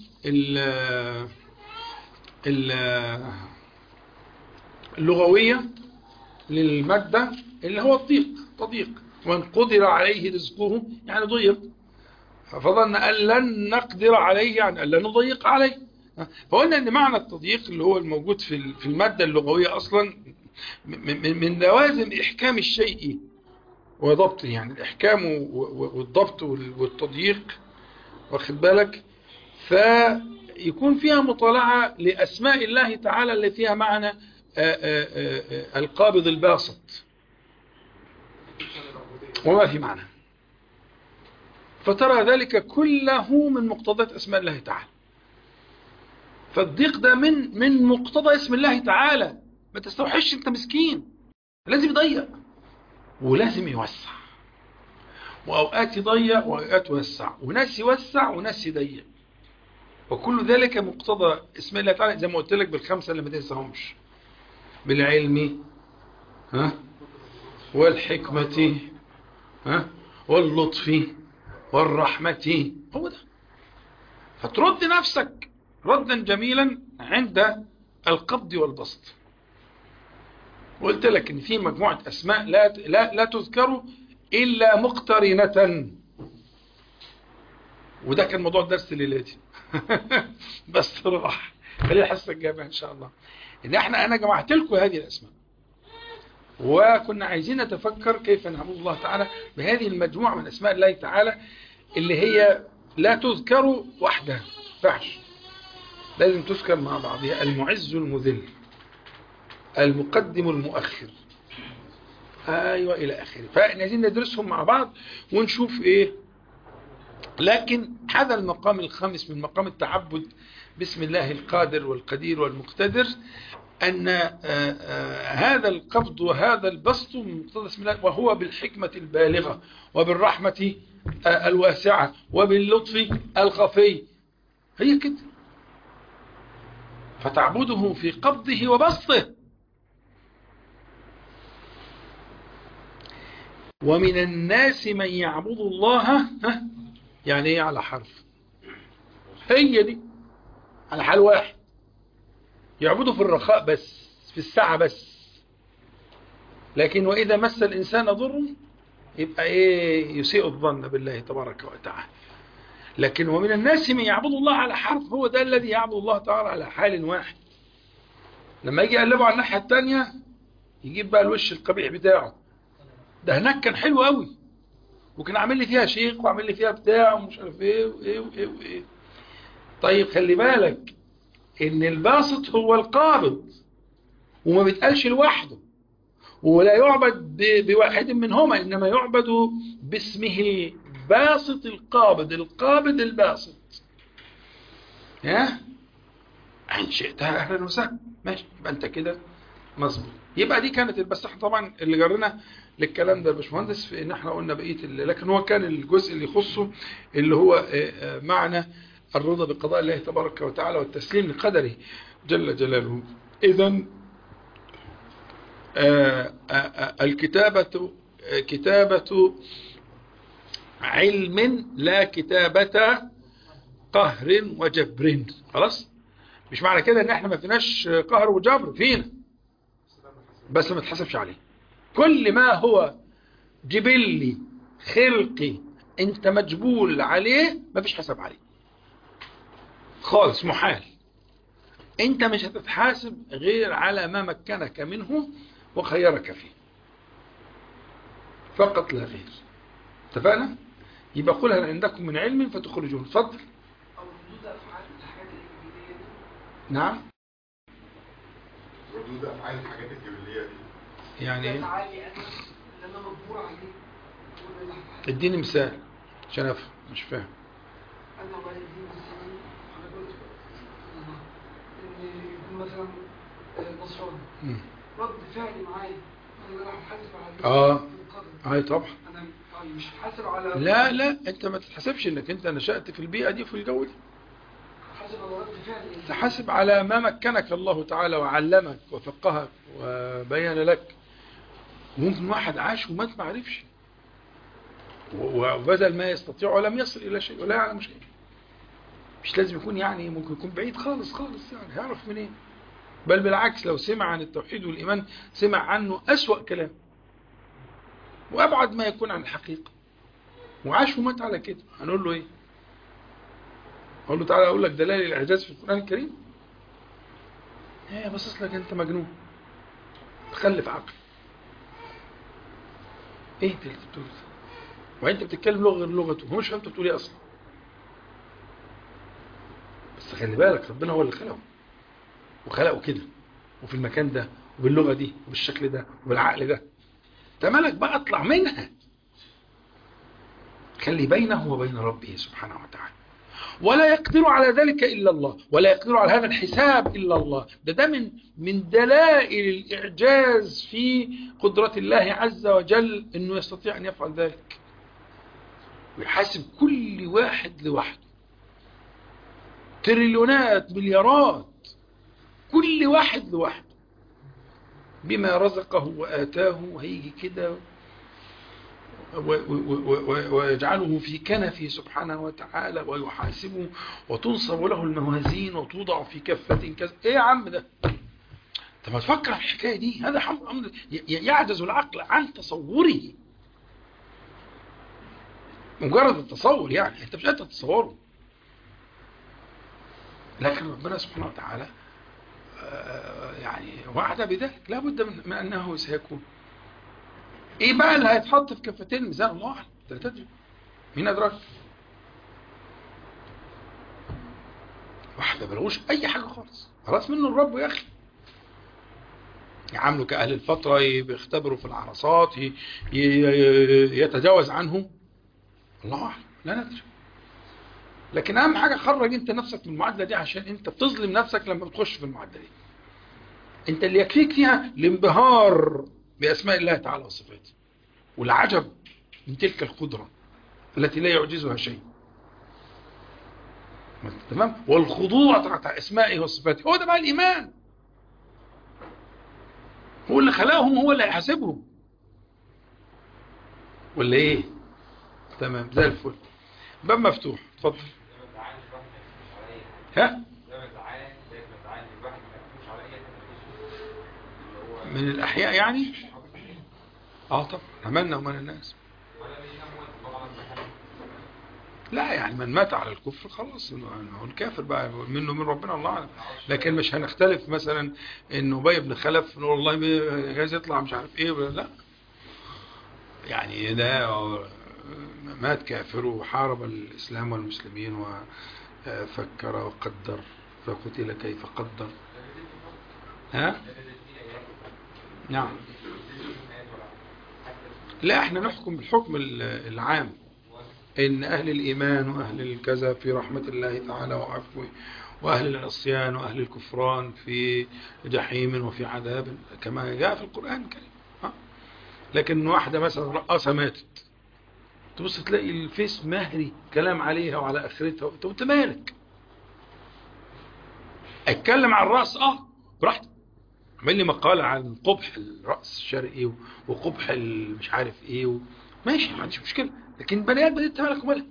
اللغوية للمادة اللي هو الضيق، تضييق. وان قدر عليه رزقه يعني ضيق، فظن أن لن نقدر عليه يعني أن لن نضيق عليه. فقلنا أن معنى التضييق اللي هو الموجود في المادة اللغوية أصلا من لوازم إحكام الشيء وضبطه، يعني الإحكام والضبط والتضييق، واخد بالك. فيكون فيها مطالعة لأسماء الله تعالى اللي فيها معنى القابض الباسط وما في معنى، فترى ذلك كله من مقتضيات أسماء الله تعالى. فالضيق ده من مقتضى اسم الله تعالى. ما تستوحش، انت مسكين، لازم يضيق ولازم يوسع، وأوقات يضيق وأوقات يوسع، وناس يوسع وناس يضيق، وكل ذلك مقتضى اسم الله تعالى. زي ما قلت لك بالخمسة اللي ما تنساهمش: بالعلم، والحكمة، واللطف، والرحمة. هو ده. فترد نفسك ردا جميلا عند القبض والبسط. وقلت لك ان في مجموعة اسماء لا تذكر الا مقترنة، وده كان موضوع درس الليلة دي. بس راح خلينا الحصة الجاية ان شاء الله. ان انا جمعت لكم هذه الاسماء، وكنا عايزين نتفكر كيف نعبد الله تعالى بهذه المجموعة من اسماء الله تعالى اللي هي لا تذكر وحدها، فحش، لازم تذكر مع بعضها: المعز المذل، المقدم المؤخر، ايوه الى اخره. فعايزين ندرسهم مع بعض ونشوف ايه. لكن هذا المقام الخامس من مقام التعبد باسم الله القادر والقدير والمقتدر، أن هذا القبض وهذا البسط من مقتضى اسم الله، وهو بالحكمة البالغة وبالرحمة الواسعة وباللطف الخفي. هي كده. فتعبده في قبضه وبسطه. ومن الناس من يعبد الله يعني ايه على حرف، هي دي على حال واحد، يعبده في الرخاء بس، في الساعة بس. لكن وإذا مس الإنسان ضر يبقى إيه؟ يسيء الظن بالله تبارك وتعالى. لكن ومن الناس من يعبد الله على حرف، هو ده الذي يعبد الله تعالى على حال واحد. لما يجي يقلبه على الناحية التانية يجيب بقى الوش القبيح بتاعه. ده هناك كان حلو قوي، وكان عامل لي فيها شيخ وعامل لي فيها بتاع ومش عارف ايه وايه وايه وايه. طيب خلي بالك ان الباسط هو القابض، وما بيتقالش لوحده، ولا يعبد بواحد منهما، انما يعبد باسمه الباسط القابض، القابض الباسط. ان شئتها اهلا وسهلا، ماشي، يبقى انت كده مظبوط. يبقى دي كانت بس طبعا اللي جرنا للكلام ده الباشمهندس في ان احنا قلنا بقيه لكن هو كان الجزء اللي يخصه اللي هو معنى الرضا بقضاء الله تبارك وتعالى والتسليم لقدره جل جلاله. اذن الكتابة كتابة علم، لا كتابة قهر وجبر. خلاص، مش معنى كده ان احنا ما فيناش قهر وجبر، فينا، بس ما تحسبش عليه. كل ما هو جبلي خلقي انت مجبول عليه ما فيش حساب عليه خالص، محال. انت مش هتتحاسب غير على ما مكنك منه وخيرك فيه فقط لا غير. اتفقنا؟ يبقى قل هل عندكم من علم فتخرجون. اتفضل. نعم، ردود افعال الحاجات الجبليه دي يعني ايه؟ اديني مثال عشان افهم، مش فاهم. انا والدي مثلا نصراني، رد فعلي معايا انا راح احاسب على اي طبعا. انا مش هحاسب على لا انت ما تتحسبش انك انت نشأت في البيئة دي وفي الجو ده. حاسب على رد فعلي، تحاسب على ما مكنك الله تعالى وعلمك وفقهك وبين لك. وممكن واحد عاش ومات ما عرفش، وبدل ما يستطيع ولم يصل إلى شيء ولا يعلم شيء. مش لازم يكون يعني، ممكن يكون بعيد خالص خالص، يعني هيعرف منين؟ بل بالعكس، لو سمع عن التوحيد والإيمان سمع عنه أسوأ كلام وأبعد ما يكون عن الحقيقة، وعاش ومات على كده، هنقول له إيه؟ أقول له تعالى أقول لك دلائل الإعجاز في القرآن الكريم؟ بس أصلك أنت مجنون، تخلف عقل. إيه أنت اللي بتقول؟ وأنت بتتكلم لغة غير لغته، هو مش فاهم أنت بتقول إيه أصلا. بس خلي بالك، ربنا هو اللي خلقه، وخلقه كده وفي المكان ده وباللغة دي وبالشكل ده وبالعقل ده. انت مالك بقى؟ اطلع منها، خلي بينه وبين ربه سبحانه وتعالى. ولا يقدر على ذلك إلا الله، ولا يقدر على هذا الحساب إلا الله. ده من دلائل الإعجاز في قدرة الله عز وجل، أنه يستطيع أن يفعل ذلك ويحاسب كل واحد لوحده، تريليونات مليارات، كل واحد لوحده بما رزقه وآتاه، وهيجي كده ويجعله في كنفه سبحانه وتعالى ويحاسبه، وتنصب له الموازين وتوضع في كفة كذا. ايه يا عم ده؟ انت ما تفكر في الحكاية دي، هذا أمر يعجز العقل عن تصوره. مجرد التصور يعني انت مش قادر تتصوره، لكن ربنا سبحانه وتعالى يعني وعد بذلك، لا بد من أنه سيكون. ايه بقى اللي هيتحط في كفتين الميزان؟ الله اعلم، لا تدري، مين ادراك؟ واحد ما بلغوش اي حاجه خالص، خلاص منه الرب يا اخي. يعاملوا كاهل الفتره، بيختبروا في العرصات، يتجاوز عنهم، الله اعلم، لا ندري. لكن اهم حاجه خرج انت نفسك من المعادله دي، عشان انت بتظلم نفسك لما بتخش في المعادله دي. انت اللي يكفيك فيها الانبهار باسماء الله تعالى وصفاته، والعجب من تلك القدره التي لا يعجزها شيء، تمام، والخضوع تحت اسمائه وصفاته. هو ده بقى الايمان، هو اللي خلقهم، هو اللي هيحاسبهم، ولا ايه؟ تمام، زي الفل. باب مفتوح، اتفضل. ها؟ من الاحياء يعني؟ طبعا عملنا ومن الناس. لا يعني من مات على الكفر خلاص هو الكافر بقى، منه من ربنا الله اعلم. لكن مش هنختلف مثلا انه ابي بن خلف نقول والله جايز يطلع مش عارف ايه، لا يعني ده مات كافر وحارب الاسلام والمسلمين وفكر وقدر فقتل كيف قدر. ها؟ نعم. لا احنا نحكم بالحكم العام، إن أهل الإيمان وأهل الكذا في رحمة الله تعالى وعفوه، وأهل العصيان وأهل الكفران في جحيم وفي عذاب كما جاء في القرآن الكريم. لكن واحدة مثلا رقاصة ماتت، تبص تلاقي الفيس مهري كلام عليها وعلى آخرتها، انت مالك؟ اتكلم عن الرأس براحتك، عمل لي مقالة عن قبح الرأس الشرقي وقبح مش عارف ايه ماشي، ما عنديش مشكلة. لكن بني ادم انت مالك ومالها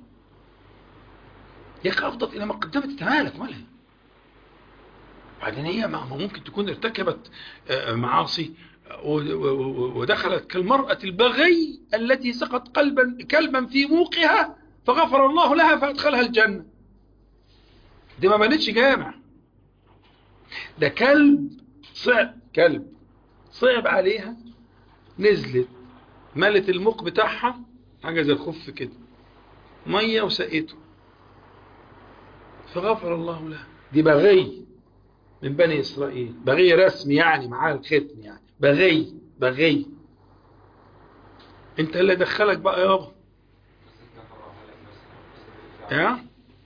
يا اخي؟ افضل الى ما قدمت، انت مالك ومالها؟ وبعدين هي ممكن تكون ارتكبت معاصي ودخلت كالمرأة البغي التي سقط كلبا في موقها فغفر الله لها فادخلها الجنة. دي ما بنتش جامع، ده كلب صعب عليها، نزلت ملت الموق بتاعها حاجة زي الخف كده مية وسقيته فغفر الله لها. دي بغي من بني إسرائيل، بغي رسمي يعني معاه الختم، يعني بغي. انت اللي دخلك بقى يابا يا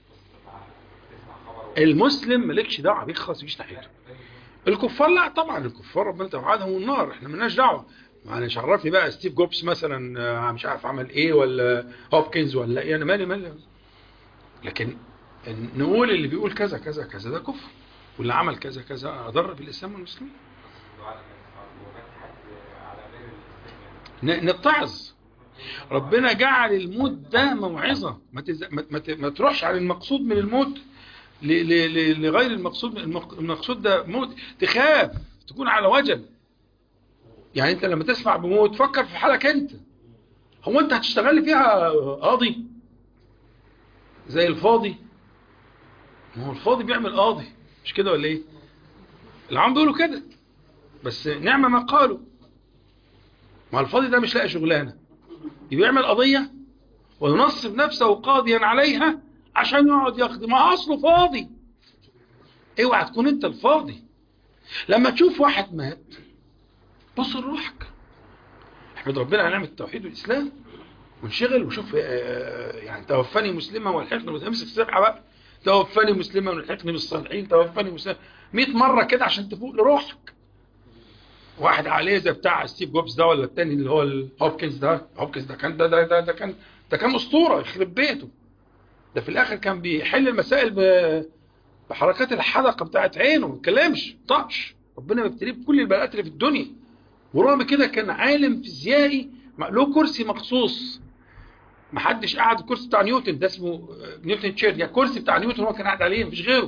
المسلم مالكش دعوه بيه خالص، مش ناحيته. الكفار لا طبعا، الكفار ربنا توعدهم النار، احنا مالناش دعوه. معلش عرفني بقى ستيف جوبز مثلا مش عارف عمل ايه، ولا هوبكنز ولا ايه، انا مالي. لكن نقول اللي بيقول كذا كذا كذا ده كفر، واللي عمل كذا كذا اضر بالاسلام والمسلمين. نتعظ. ربنا جعل الموت ده موعظة، ما تروحش على المقصود من الموت لغير المقصود. المقصود ده موت تخاف، تكون على وجل. يعني انت لما تسمع بموت فكر في حالك انت. هو انت هتشتغل فيها قاضي زي الفاضي؟ ما هو الفاضي بيعمل قاضي، مش كده ولا ايه؟ العام بيقولوا كده، بس نعم ما قالوا. ما الفاضي ده مش لاقي شغلانه، يعمل قضيه وينصب نفسه قاضيا عليها عشان يقعد يخدم. ما اصله فاضي. اوعى تكون انت الفاضي. لما تشوف واحد مات بص لروحك، احمد ربنا على نعمه التوحيد والاسلام، وانشغل وشوف يعني توفاني مسلما والحقني بالصالحين. امسك السبحه بقى، توفاني مسلما والحقني بالصالحين، توفاني مسلما 100 مره كده عشان تفوق لروحك. واحد عليه زي بتاع ستيف جوبز ده، ولا التاني اللي هو هوبكنز ده. هوبكنز ده كان ده كان اسطوره يخرب بيته. ده في الاخر كان بيحل المسائل بحركات الحدقه بتاعت عينه، ما بيتكلمش طقش. ربنا بيبتليه بكل البلاءات اللي في الدنيا. ورغم كده كان عالم فيزيائي له كرسي مخصوص. ما حدش قعد الكرسي بتاع نيوتن ده، اسمه نيوتن تشير، يعني الكرسي بتاع نيوتن هو كان قاعد عليه، مفيش غيره.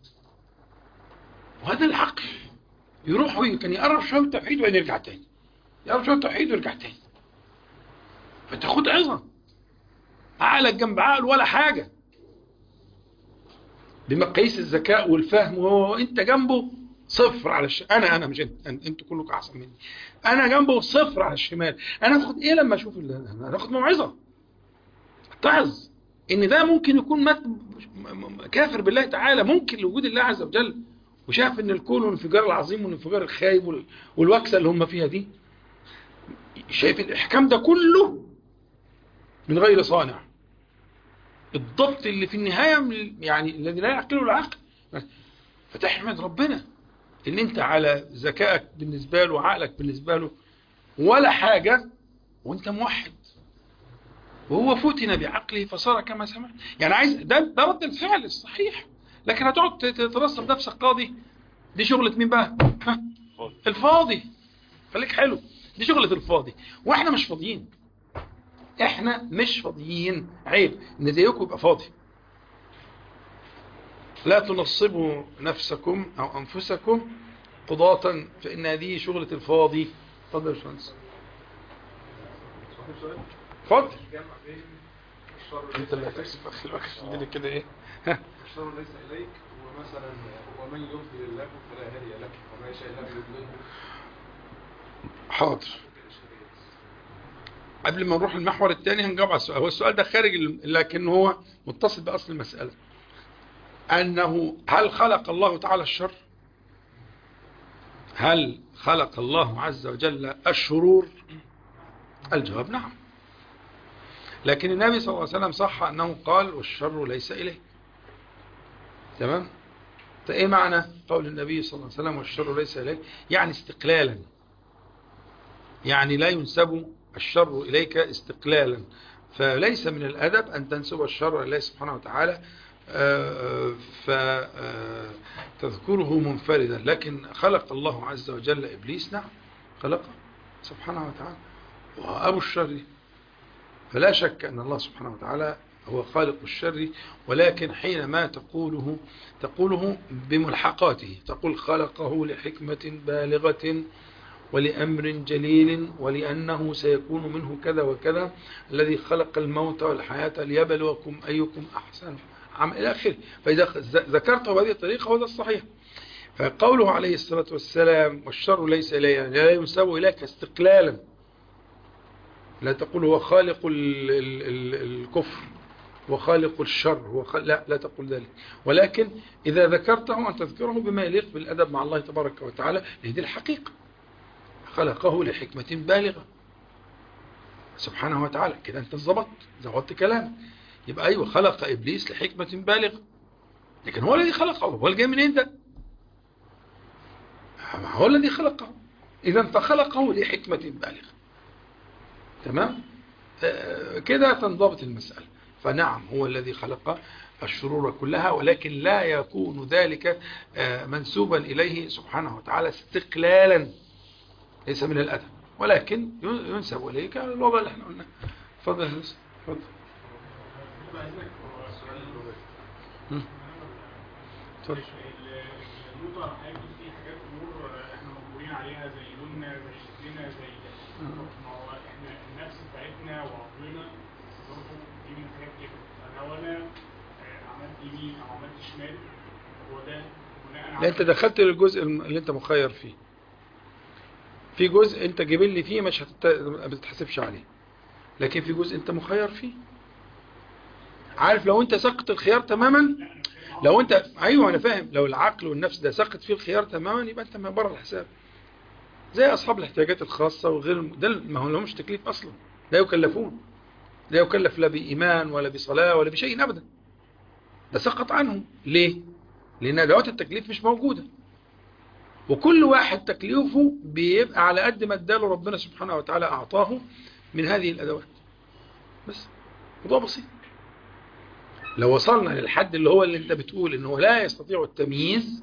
وهذا العقل يروح كان يقرب شويه التوحيد وبعدين يرجع تاني، يقرب شويه التوحيد ويرجع تاني. فتاخد عظه. عقلك جنب عقل ولا حاجه بمقاييس الذكاء والفهم، وهو انت جنبه صفر على انا مش انتوا كلكم احسن مني. انا جنبه صفر على الشمال. انا اخد ايه لما اشوف انا اخد موعظه اتعظ ان ده ممكن يكون مات كافر بالله تعالى، ممكن لوجود الله عز وجل، وشاف ان الكون والانفجار العظيم والانفجار الخايب والوكسه اللي هم فيها دي، شايف الاحكام ده كله من غير صانع. الضبط اللي في النهايه يعني الذي لا يعقله العقل. فتحمد ربنا ان انت على ذكائك بالنسبه له وعقلك بالنسبه له ولا حاجه، وانت موحد، وهو فتن بعقله فصار كما سمع. يعني عايز ده رد الفعل الصحيح. لكن هتقعد تترصد نفسك قاضي، دي شغلة مين بقى؟ الفاضي. خليك حلو، دي شغلة الفاضي. واحنا مش فاضيين، احنا مش فاضيين. عيب ان زيكم يبقى فاضي. لا تنصبوا نفسكم او انفسكم قضاة فان هذه شغلة الفاضي. اتفضل يا باشمهندس. اتفضل. انت اللي هتكسب اخي الوقت الدنيا كده ايه؟ الشر ليس اليك، ومثلا ومن يضلل الله فلا هادي له وما يشاء الله يضلله. حاضر. قبل ما نروح المحور الثاني هنجاوب على السؤال. هو السؤال ده خارج لكن هو متصل باصل المسألة، انه هل خلق الله تعالى الشر؟ هل خلق الله عز وجل الشرور؟ الجواب نعم. لكن النبي صلى الله عليه وسلم صح أنه قال والشر ليس إليه. تمام؟ فإيه معنى قول النبي صلى الله عليه وسلم والشر ليس إليه؟ يعني استقلالا، يعني لا ينسب الشر إليك استقلالا. فليس من الأدب أن تنسب الشر إليه سبحانه وتعالى فتذكره منفردا. لكن خلق الله عز وجل إبليس، نعم خلقه سبحانه وتعالى، وأبو الشر. فلا شك أن الله سبحانه وتعالى هو خالق الشر، ولكن حينما تقوله بملحقاته، تقول خلقه لحكمة بالغة ولأمر جليل ولأنه سيكون منه كذا وكذا، الذي خلق الموت والحياة ليبلوكم أيكم أحسن عملا إلى آخره. فإذا ذكرته بهذه الطريقة هذا الصحيح. فقوله عليه الصلاة والسلام والشر ليس إليه، يعني لا ينسب إليك استقلالا. لا تقول هو خالق الكفر وخالق الشر لا تقول ذلك. ولكن إذا ذكرته أن تذكره بما يليق بالأدب مع الله تبارك وتعالى، هذه الحقيقة. خلقه لحكمة بالغة سبحانه وتعالى. كده أنت ضبطت كلامك. يبقى أيوة خلق إبليس لحكمة بالغة، لكن هو الذي خلقه. هو اللي جاي منين ده؟ هو الذي خلقه. إذا فخلقه لحكمة بالغة. تمام؟ كده تنضبط المسألة. فنعم هو الذي خلق الشرور كلها، ولكن لا يكون ذلك منسوبا إليه سبحانه وتعالى استقلالا. ليس من الأدب ولكن ينسب إليك الوضع اللي احنا قلنا. اتفضل يا هندسة، اتفضل. اتفضل. النقطة هيكون في حاجات أمور إحنا مجبورين عليها زي لوننا زي شكلنا زي ما هو إحنا النفس بتاعتنا وعقلنا برضه دي من الحاجات كده. أنا وأنا عملت يمين أو عملت شمال هو ده بناء على. لا أنت دخلت للجزء اللي أنت مخير فيه. في جزء أنت جبل فيه مش ما بتتحسبش عليه، لكن في جزء أنت مخير فيه. عارف لو أنت سقط الخيار تماما، لو أنت أيوه أنا فاهم، لو العقل والنفس ده سقط فيه الخيار تماما يبقى أنت ما بره الحساب. زي أصحاب الاحتياجات الخاصة وغير ده ما هو لهمش تكليف أصلا، لا يكلفون، لا يكلف لا بإيمان ولا بصلاة ولا بشيء أبدا، ده سقط عنهم. ليه؟ لأن أدوات التكليف مش موجودة، وكل واحد تكليفه بيبقى على قد ما اداله ربنا سبحانه وتعالى أعطاه من هذه الأدوات. بس موضوع بسيط. لو وصلنا للحد اللي هو اللي انت بتقول انه لا يستطيع التمييز،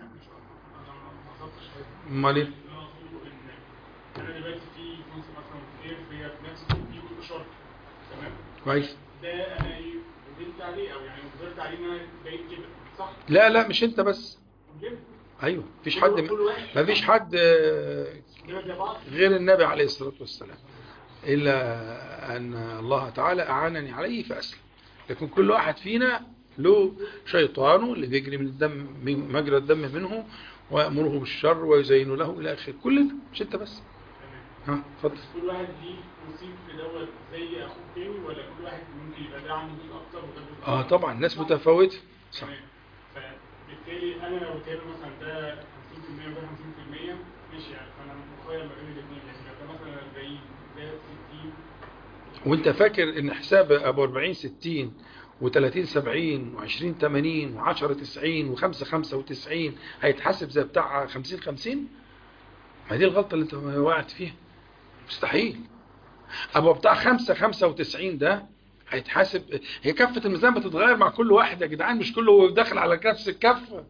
امال ايه؟ انا دلوقتي في جزء مثلا كتير فيها في نفس في جزء شرط، تمام؟ كويس. ده انا وجدت عليه او يعني قدرت عليه ان انا بقيت كده، صح؟ لا مش انت بس. جدا. ايوه مفيش حد، ما فيش حد غير النبي عليه الصلاة والسلام الا ان الله تعالى اعانني عليه فاسلم. لكن كل واحد فينا له شيطانه اللي بيجري من الدم، مجرى الدم منه، ويأمره بالشر ويزين له إلى آخره. كلنا مش أنت بس. ها اتفضل. كل واحد ليه نصيب في دوت زي أخوه التاني، ولا كل واحد ممكن يبقى ده عنده جزء أكتر وده جزء طبعا الناس متفاوتة. صح. فبالتالي أنا لو تابع مثلا ده 50% وده 50% ماشي يعني، فأنا مخير ما بين الاثنين. يعني لو ده مثلا 40 ده 60. وأنت فاكر إن حساب أبو 40 60 و30 70 و20 80 و10 90 و5 95 هيتحسب زي بتاع 50 50؟ ما دي الغلطة اللي انت وقعت فيها. مستحيل. ابو بتاع 5 95 ده هيتحاسب. هي كفة الميزان بتتغير مع كل واحد يا جدعان، مش كله داخل على نفس الكفة.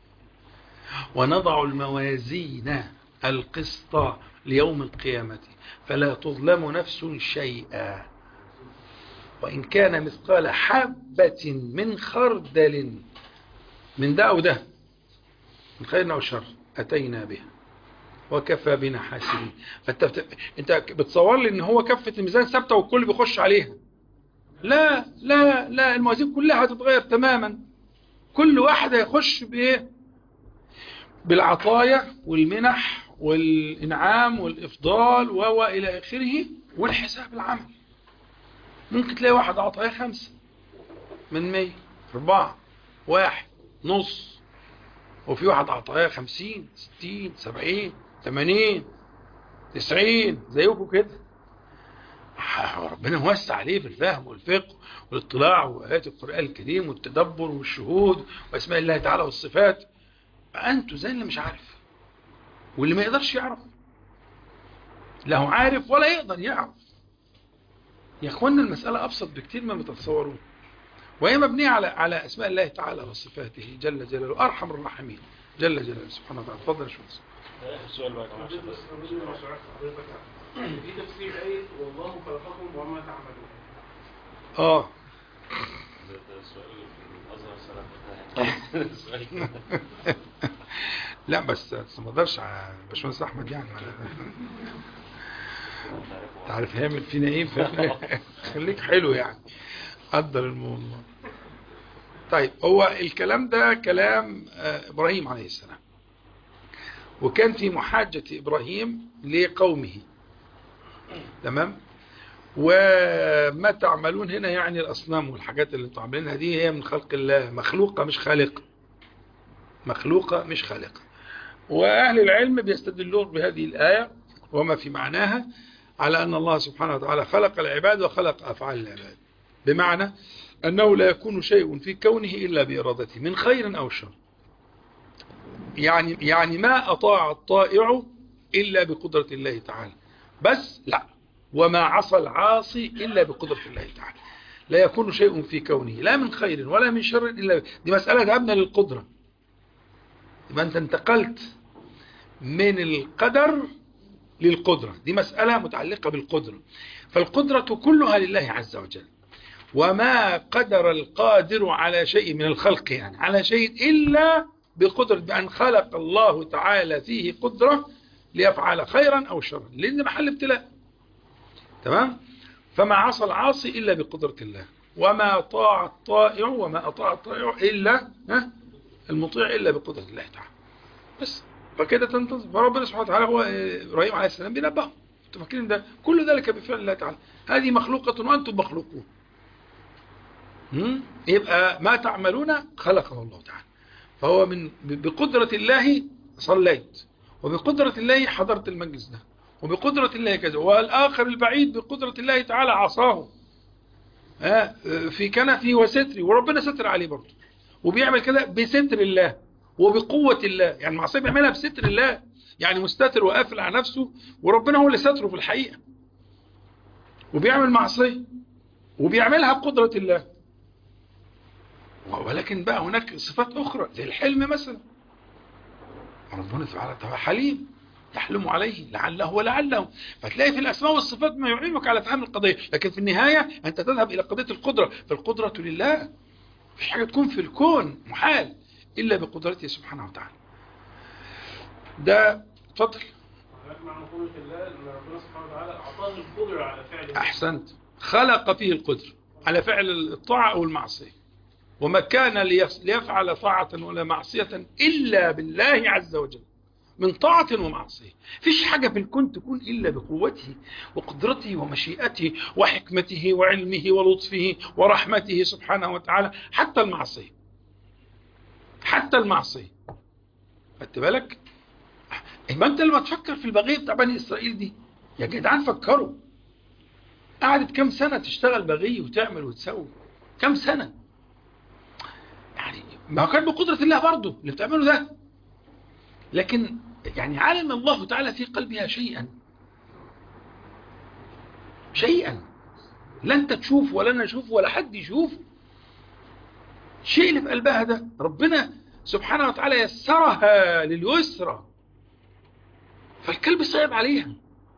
ونضع الموازين القسط ليوم القيامة فلا تظلم نفس شيئا وإن كان مثقال حبة من خردل من ده أو ده، من خير أو شر، أتينا بها وكفى بنا حاسبين. انت بتصور لي ان هو كفة الميزان ثابته والكل بيخش عليها. لا لا لا، الموازين كلها هتتغير تماما. كل واحد هيخش بايه؟ بالعطايا والمنح والانعام والافضال والى اخره، والحساب العمل. ممكن تلاقي واحد عطايا 5 من 100، 4، 1 نص، وفي واحد عطايا 50 60 70 80 90 زيكم كده. ربنا موسع عليه بالفهم والفقه والاطلاع وآيات القرآن الكريم والتدبر والشهود واسماء الله تعالى والصفات. فأنتوا زي اللي مش عارف واللي ما يقدرش يعرف، لا هو عارف ولا يقدر يعرف. يا اخوانا المسألة أبسط بكتير ما تتصورون، وهي مبنية على أسماء الله تعالى وصفاته جل جلاله، أرحم الراحمين جل جلاله سبحانه وتعالى. اتفضل يا شمس. السؤال بقى في تفسير آية والله خلقكم وما تعملون. لا بس ما اقدرش على باشمهندس احمد يعني تعرف هيعمل فينا ايه خليك حلو يعني، قدر الموضوع. طيب هو الكلام ده كلام ابراهيم عليه السلام، وكان في محاجة ابراهيم لقومه، تمام؟ وما تعملون هنا يعني الأصنام والحاجات اللي انتم عاملينها دي هي من خلق الله، مخلوقة مش خالقة، مخلوقة مش خالقة. وأهل العلم بيستدلون بهذه الآية وما في معناها على أن الله سبحانه وتعالى خلق العباد وخلق أفعال العباد، بمعنى أنه لا يكون شيء في كونه إلا بإرادته من خير أو شر. يعني ما أطاع الطائع إلا بقدرة الله تعالى، بس لا، وما عصى العاصي إلا بقدرة الله تعالى. لا يكون شيء في كونه لا من خير ولا من شر إلا دي مسألة ذهبنا للقدرة. يبقى أنت انتقلت من القدر للقدرة، دي مسألة متعلقة بالقدرة. فالقدرة كلها لله عز وجل، وما قدر القادر على شيء من الخلق يعني على شيء إلا بقدرة، بأن خلق الله تعالى فيه قدرة ليفعل خيرا أو شرا، لأن محل ابتلاء. تمام؟ فما عصى العاصي إلا بقدرة الله، وما طاع الطائع وما أطاع الطائع إلا المطيع إلا بقدرة الله تعالى. بس فكده تنتظر. فربنا سبحانه وتعالى هو إبراهيم عليه السلام بينبهه، انتم فاكرين ده كل ذلك بفعل الله تعالى، هذه مخلوقة وأنتم مخلوقون. يبقى ما تعملون خلقه الله تعالى. فهو بقدرة الله صليت، وبقدرة الله حضرت المجلس ده، وبقدرة الله كذا. والآخر البعيد بقدرة الله تعالى عصاه في كنفه وستري، وربنا ستر عليه برضه، وبيعمل كده بستر الله وبقوة الله. يعني المعصية بيعملها بستر الله، يعني مستتر وقافل على نفسه، وربنا هو اللي ستره في الحقيقة. وبيعمل معصية وبيعملها بقدرة الله. ولكن بقى هناك صفات أخرى زي الحلم مثلا، ربنا تعالى حليم يحلم عليه لعله ولعله. فتلاقي في الأسماء والصفات ما يعينك على فهم القضية، لكن في النهاية أنت تذهب إلى قضية القدرة، فالقدرة لله. مفيش حاجة تكون في الكون محال إلا بقدرته سبحانه وتعالى. ده اتفضل. معنى قدرة الله أن ربنا سبحانه وتعالى أعطاه القدرة على فعل. أحسنت، خلق فيه القدرة على فعل الطاعة أو المعصية، وما كان ليفعل طاعة ولا معصية إلا بالله عز وجل، من طاعة ومعصية. فيش حاجة في الكون تكون إلا بقوته وقدرته ومشيئته وحكمته وعلمه ولطفه ورحمته سبحانه وتعالى. حتى المعصية، حتى المعصية. خدت بالك؟ ما أنت لما تفكر في البغية بتاع بني إسرائيل دي، يا جدعان فكروا، قعدت كم سنة تشتغل بغي وتعمل وتسوي؟ كم سنة؟ يعني ما كان بقدرة الله برضه اللي بتعمله ده، لكن يعني علم الله تعالى في قلبها شيئا لا انت تشوف ولا انا اشوف ولا حد يشوف. الشيء اللي في قلبها ده ربنا سبحانه وتعالى يسرها لليسرى، فالكلب صعب عليها،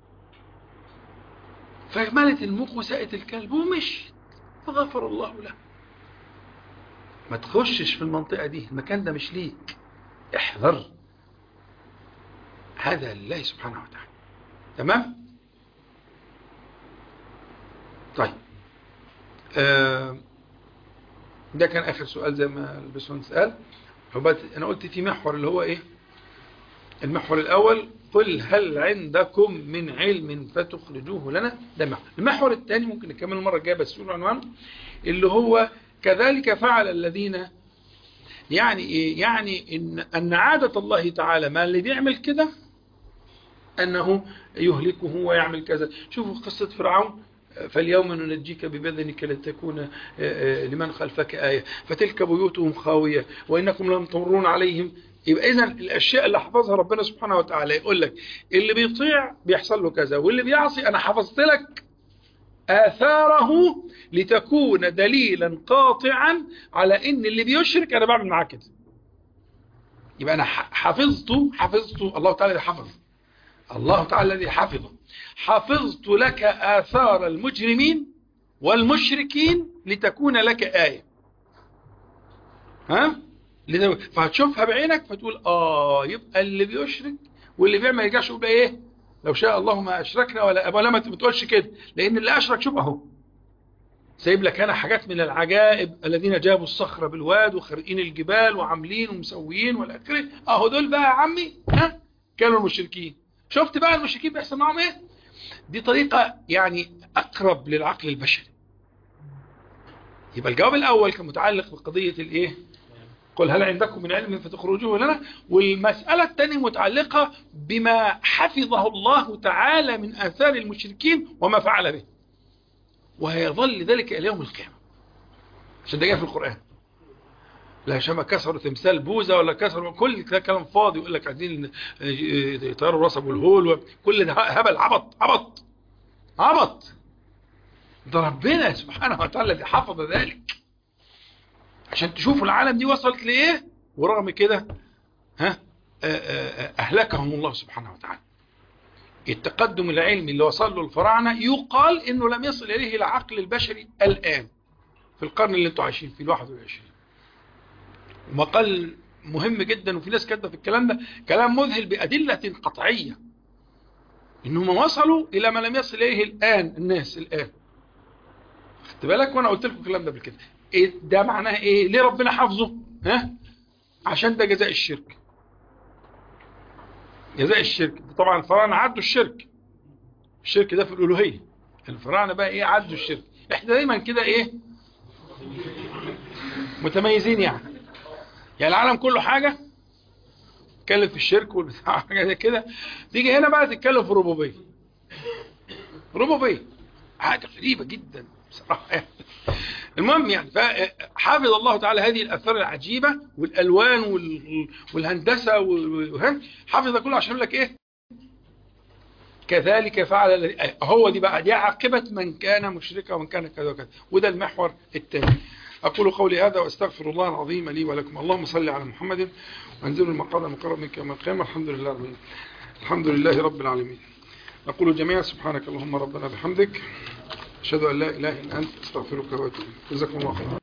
فملت المخ وساءت الكلب ومشي، فغفر الله له. ما تخشش في المنطقة دي، المكان ده مش ليك، احذر. هذا لله سبحانه وتعالى. تمام؟ طيب ده كان آخر سؤال زي ما الباشمهندس قال. أنا قلت في محور اللي هو إيه؟ المحور الأول قل هل عندكم من علم فتخرجوه لنا، ده محور. المحور الثاني ممكن نكمل المرة الجاية بس نقول عنوانه، اللي هو كذلك فعل الذين. يعني إيه؟ يعني أن عادة الله تعالى ما اللي بيعمل كده أنه يهلكه ويعمل كذا. شوفوا قصة فرعون، فاليوم ننجيك ببدنك لتكون لمن خلفك آية، فتلك بيوتهم خاوية وإنكم لم تمرون عليهم. يبقى إذن الأشياء اللي حفظها ربنا سبحانه وتعالى يقول لك اللي بيطيع بيحصل له كذا، واللي بيعصي أنا حفظت لك آثاره لتكون دليلا قاطعا على إن اللي بيشرك أنا بعمل معاه كده. يبقى أنا حفظته الله تعالى حفظ، الله تعالى الذي حفظت لك آثار المجرمين والمشركين لتكون لك آية. فهتشوفها بعينك فتقول يبقى اللي بيشرك واللي بيعمل يرجعش يقول ايه لو شاء الله ما أشركنا ولا ما تقولش كده، لأن اللي أشرك شوف أهو سايب لك أنا حاجات من العجائب، الذين جابوا الصخرة بالواد وخرقين الجبال وعاملين ومسويين والآخرين، أهو دول بقى يا عمي كانوا المشركين. شفت بقى المشركين بيحصل معهم ايه؟ دي طريقة يعني أقرب للعقل البشري. يبقى الجواب الأول كان متعلق بقضية الايه؟ قل هل عندكم من علم فتخرجوه لنا. والمسألة الثانية متعلقة بما حفظه الله تعالى من آثار المشركين وما فعل به، وهيظل ذلك إلى يوم القيامة، عشان ده جاء في القرآن. لا شما كسروا تمثال بوزة ولا كسروا، كل ده كلام فاضي، يقول لك عايزين يطيروا الراس ابو الهول، كل ده هبل عبط. ده ربنا سبحانه وتعالى الذي حفظ ذلك عشان تشوفوا العالم دي وصلت لايه، ورغم كده أهلكهم الله سبحانه وتعالى. التقدم العلمي اللي وصل له الفراعنة يقال انه لم يصل اليه العقل البشري الان في القرن اللي انتوا عايشين فيه 21. ومقال مهم جدا، وفي ناس كاتبه في الكلام ده كلام مذهل بأدلة قطعية انهم وصلوا الى ما لم يصل اليه الان الناس الان. خدت بالك؟ وانا قلت لكم الكلام ده قبل كده. إيه ده معناه ايه؟ ليه ربنا حافظه؟ عشان ده جزاء الشرك. جزاء الشرك طبعا الفراعنه عدوا الشرك ده في الالوهيه. الفراعنه بقى ايه؟ عدوا الشرك. احنا دايما كده ايه؟ متميزين يعني العالم كله حاجه تتكلم في الشرك والبتاع حاجه زي كده، تيجي هنا بقى تتكلم في ربوبيه حاجه غريبه جدا بصراحه. المهم يعني فحافظ الله تعالى هذه الآثار العجيبة والألوان والهندسة حافظ كله عشان يقول لك إيه؟ كذلك فعل. هو دي بقى دي عاقبة من كان مشركا ومن كان كذا وكذا، وده المحور الثاني. أقول قولي هذا وأستغفر الله العظيم لي ولكم. اللهم صل على محمد وانزل المقام المقرب منك يوم القيامة. الحمد لله رب العالمين. نقول جميعا سبحانك اللهم ربنا بحمدك، أشهد أن لا إله إلا أنت، أستغفرك وأتوب إليك. جزاكم الله خيرا.